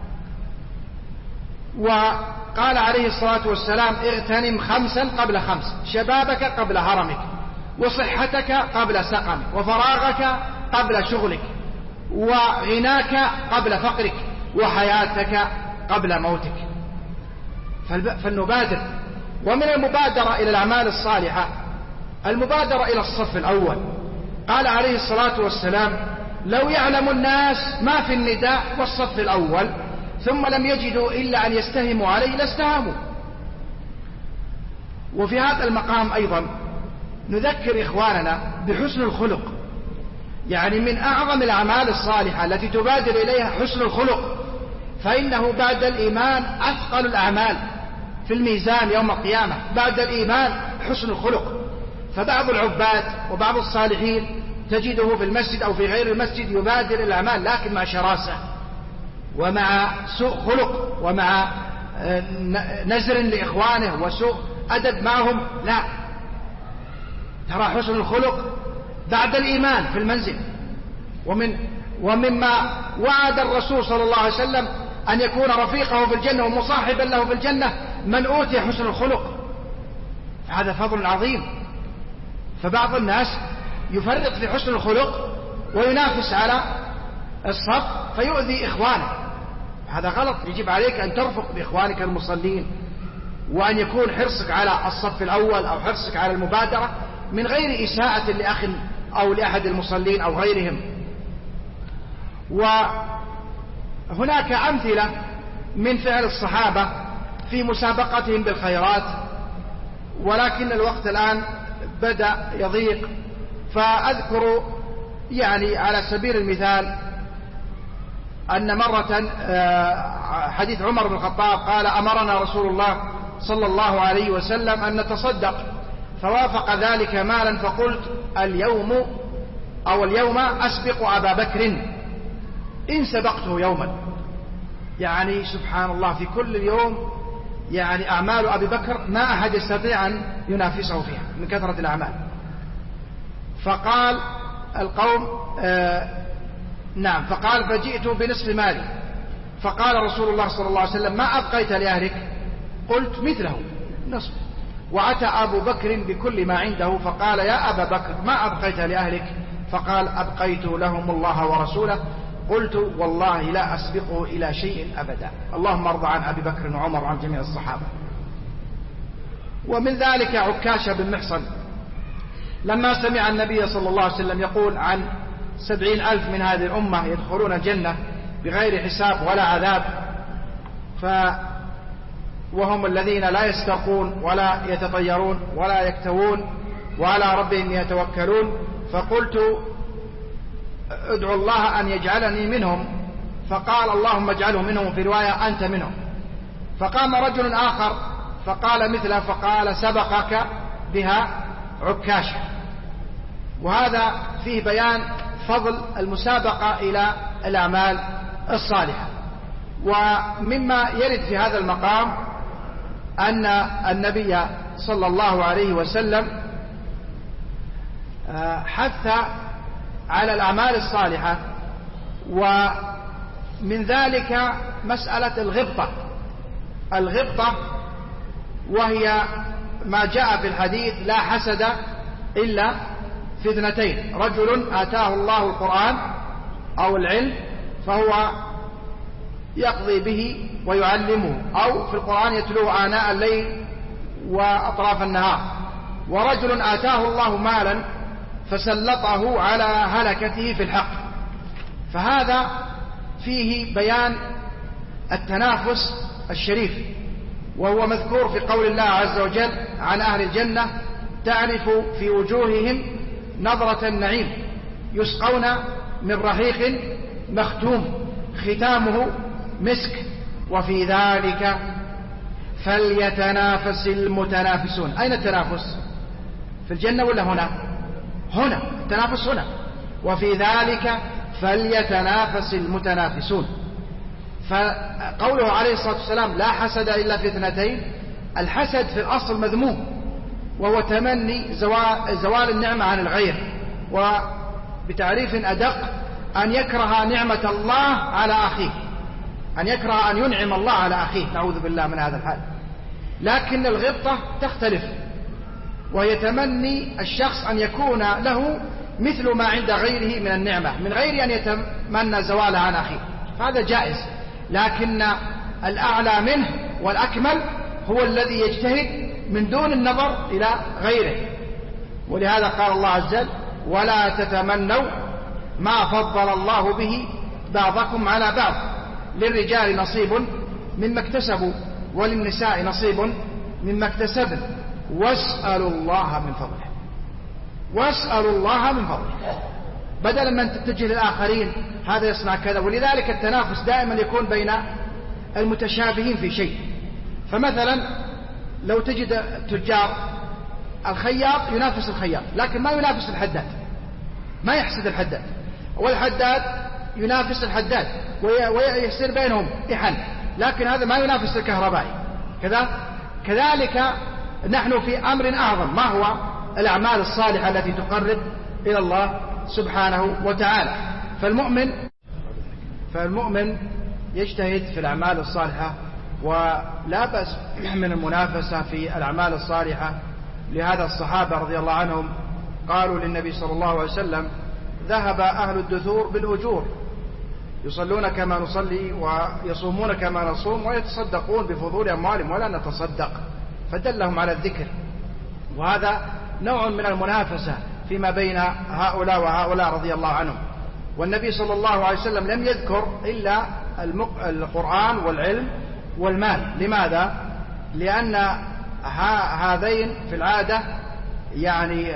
وقال عليه الصلاة والسلام: اغتنم خمسا قبل خمس: شبابك قبل هرمك، وصحتك قبل سقمك، وفراغك قبل شغلك، وغناك قبل فقرك، وحياتك قبل موتك. فلنبادر. ومن المبادرة إلى الأعمال الصالحة المبادرة إلى الصف الأول. قال عليه الصلاة والسلام: لو يعلم الناس ما في النداء والصف الأول ثم لم يجدوا إلا أن يستهموا عليه لاستهموا. وفي هذا المقام أيضا نذكر إخواننا بحسن الخلق، يعني من أعظم الأعمال الصالحة التي تبادر إليها حسن الخلق، فإنه بعد الإيمان أثقل الأعمال في الميزان يوم القيامة، بعد الإيمان حسن الخلق. فبعض العباد وبعض الصالحين تجده في المسجد أو في غير المسجد يبادر الأعمال، لكن مع شراسة ومع سوء خلق ومع نزر لإخوانه وسوء أدب معهم. لا، ترى حسن الخلق بعد الإيمان في المنزل. ومن ومما وعد الرسول صلى الله عليه وسلم أن يكون رفيقه في الجنة ومصاحبا له في الجنة من أوتي حسن الخلق، هذا فضل عظيم. فبعض الناس يفرط في حسن الخلق وينافس على الصف فيؤذي إخوانه، هذا غلط. يجب عليك أن ترفق بإخوانك المصلين، وأن يكون حرصك على الصف الأول أو حرصك على المبادرة من غير إساءة لأخ أو لأحد المصلين أو غيرهم. وهناك أمثلة من فعل الصحابة في مسابقتهم بالخيرات، ولكن الوقت الآن بدأ يضيق، فأذكر يعني على سبيل المثال أن مرة حديث عمر بن الخطاب قال: أمرنا رسول الله صلى الله عليه وسلم أن نتصدق، فوافق ذلك مالا، فقلت اليوم أو اليوم أسبق أبا بكر إن سبقته يوما. يعني سبحان الله، في كل يوم يعني أعمال أبي بكر ما أحد يستطيع أن ينافسه فيها من كثرة الأعمال. فقال القوم آه نعم فقال: فجئت بنصف مالي. فقال رسول الله صلى الله عليه وسلم: ما أبقيت لأهلك؟ قلت: مثله نصف. وأتى أبو بكر بكل ما عنده فقال: يا أبا بكر ما أبقيت لأهلك؟ فقال: أبقيت لهم الله ورسوله. قلت: والله لا أسبقه إلى شيء أبدا. اللهم ارض عن أبي بكر وعمر وعن جميع الصحابة. ومن ذلك عكاشة بن محصن لما سمع النبي صلى الله عليه وسلم يقول عن سبعين ألف من هذه الأمة يدخلون الجنة بغير حساب ولا عذاب، ف وهم الذين لا يسترقون ولا يتطيرون ولا يكتوون وعلى ربهم يتوكلون. فقلت: ادعو الله أن يجعلني منهم. فقال: اللهم اجعله منهم، في رواية أنت منهم. فقام رجل آخر فقال مثله، فقال: سبقك بها عكاشة. وهذا فيه بيان فضل المسابقة إلى الأعمال الصالحة. ومما يرد في هذا المقام أن النبي صلى الله عليه وسلم حث على الأعمال الصالحة، ومن ذلك مسألة الغبطة. الغبطة وهي ما جاء في الحديث: لا حسد إلا في اثنتين، رجل آتاه الله القرآن أو العلم فهو يقضي به ويعلمه، أو في القرآن يتلوه آناء الليل وأطراف النهار، ورجل آتاه الله مالا فسلطه على هلكته في الحق. فهذا فيه بيان التنافس الشريف، وهو مذكور في قول الله عز وجل عن أهل الجنة: تعرف في وجوههم نظرة النعيم يسقون من رحيق مختوم ختامه مسك وفي ذلك فليتنافس المتنافسون. أين التنافس؟ في الجنة ولا هنا؟ هنا التنافس هنا. وفي ذلك فليتنافس المتنافسون. فقوله عليه الصلاة والسلام: لا حسد إلا في اثنتين، الحسد في الأصل مذموم، وهو تمني زوال النعمة عن الغير، وبتعريف أدق أن يكره نعمة الله على أخيه، أن يكره أن ينعم الله على أخيه، نعوذ بالله من هذا الحال. لكن الغبطة تختلف، وهي تمني الشخص أن يكون له مثل ما عند غيره من النعمة من غير أن يتمنى زوالها عن أخيه، هذا جائز. لكن الأعلى منه والأكمل هو الذي يجتهد من دون النظر إلى غيره. ولهذا قال الله عز وجل ولا تتمنوا ما فضل الله به بعضكم على بعض للرجال نصيب مما اكتسبوا وللنساء نصيب مما اكتسبن واسألوا الله من فضله واسألوا الله من فضله بدلا من تتجه للآخرين هذا يصنع كذا. ولذلك التنافس دائما يكون بين المتشابهين في شيء. فمثلا لو تجد تجار الخياط ينافس الخياط لكن ما ينافس الحداد، ما يحسد الحداد، والحداد ينافس الحداد ويصير بينهم إحن، لكن هذا ما ينافس الكهربائي. كذا كذلك نحن في أمر أعظم، ما هو الأعمال الصالحة التي تقرب إلى الله سبحانه وتعالى. فالمؤمن فالمؤمن يجتهد في الأعمال الصالحة ولا بأس من المنافسة في الأعمال الصالحة. لهذا الصحابة رضي الله عنهم قالوا للنبي صلى الله عليه وسلم ذهب أهل الدثور بالأجور، يصلون كما نصلي ويصومون كما نصوم ويتصدقون بفضول أموالهم ولا نتصدق، فدلهم على الذكر. وهذا نوع من المنافسة فيما بين هؤلاء وهؤلاء رضي الله عنهم. والنبي صلى الله عليه وسلم لم يذكر إلا القرآن والعلم والمال. لماذا؟ لأن هذين في العادة يعني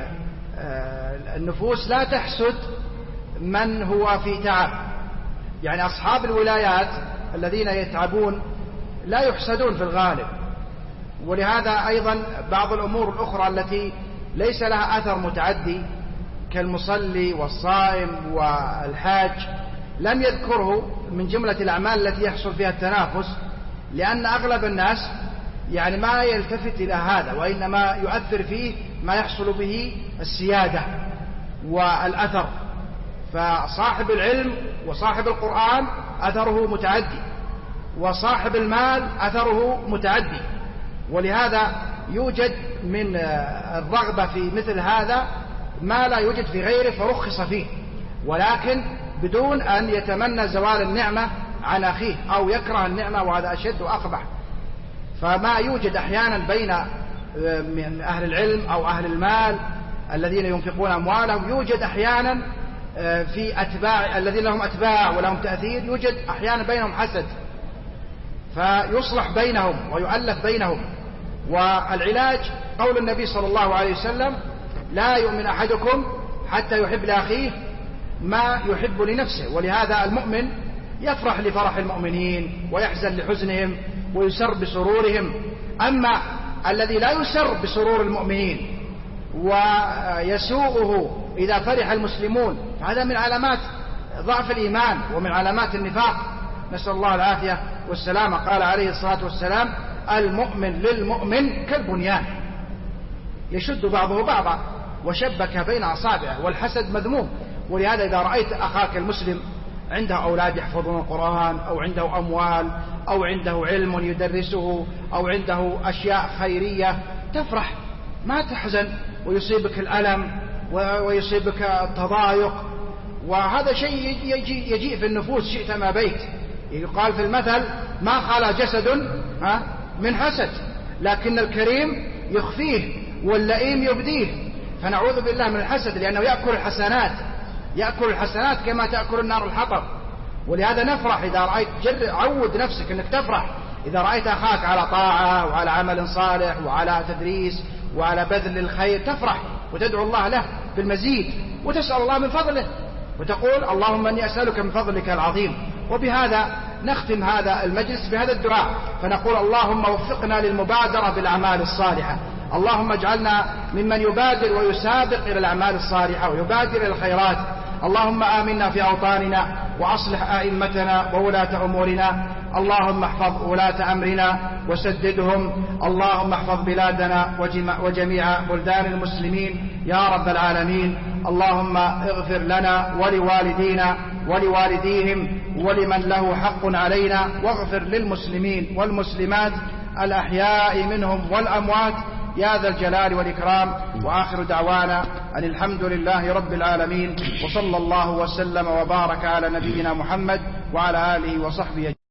النفوس لا تحسد من هو في تعب، يعني أصحاب الولايات الذين يتعبون لا يحسدون في الغالب. ولهذا أيضا بعض الأمور الأخرى التي ليس لها أثر متعدي كالمصلي والصائم والحاج لم يذكره من جملة الأعمال التي يحصل فيها التنافس، لأن أغلب الناس يعني ما يلتفت إلى هذا، وإنما يؤثر فيه ما يحصل به السيادة والأثر. فصاحب العلم وصاحب القرآن أثره متعدي، وصاحب المال أثره متعدي. ولهذا يوجد من الرغبة في مثل هذا ما لا يوجد في غيره فرخص فيه، ولكن بدون أن يتمنى زوال النعمة عن أخيه أو يكره النعمة، وهذا أشد وأقبح. فما يوجد أحيانا بين من أهل العلم أو أهل المال الذين ينفقون أموالهم، يوجد أحيانا في أتباع الذين لهم أتباع ولهم تأثير، يوجد أحيانا بينهم حسد، فيصلح بينهم ويؤلف بينهم. والعلاج قول النبي صلى الله عليه وسلم لا يؤمن أحدكم حتى يحب لأخيه ما يحب لنفسه. ولهذا المؤمن يفرح لفرح المؤمنين ويحزن لحزنهم ويسر بسرورهم. أما الذي لا يسر بسرور المؤمنين ويسوءه إذا فرح المسلمون هذا من علامات ضعف الإيمان ومن علامات النفاق، نسأل الله العافية والسلامة. قال عليه الصلاة والسلام المؤمن للمؤمن كالبنيان يشد بعضه بعضا وشبك بين أصابعه، والحسد مذموم. ولهذا إذا رأيت أخاك المسلم عنده أولاد يحفظون القرآن أو عنده أموال أو عنده علم يدرسه أو عنده أشياء خيرية تفرح ما تحزن، ويصيبك الألم ويصيبك التضايق. وهذا شيء يجي, يجي في النفوس شئت ما بيت. يقال في المثل ما خلا جسد من حسد، لكن الكريم يخفيه واللئيم يبديه. فنعوذ بالله من الحسد لأنه يأكل الحسنات يأكل الحسنات كما تأكل النار الحطب. ولهذا نفرح إذا رأيت جر عود نفسك أنك تفرح إذا رأيت أخاك على طاعة وعلى عمل صالح وعلى تدريس وعلى بذل الخير، تفرح وتدعو الله له بالمزيد وتسأل الله من فضله وتقول اللهم أني أسألك من فضلك العظيم. وبهذا نختم هذا المجلس بهذا الدعاء، فنقول اللهم وفقنا للمبادرة بالأعمال الصالحة، اللهم اجعلنا ممن يبادر ويسابق إلى الأعمال الصالحة ويبادر إلى الخيرات. اللهم آمنا في أوطاننا وأصلح أئمتنا وولاة أمورنا، اللهم احفظ ولاة أمرنا وسددهم، اللهم احفظ بلادنا وجميع بلدان المسلمين يا رب العالمين. اللهم اغفر لنا ولوالدينا ولوالديهم ولمن له حق علينا، واغفر للمسلمين والمسلمات الأحياء منهم والأموات يا ذا الجلال والإكرام. وآخر دعوانا أن الحمد لله رب العالمين، وصلى الله وسلم وبارك على نبينا محمد وعلى آله وصحبه.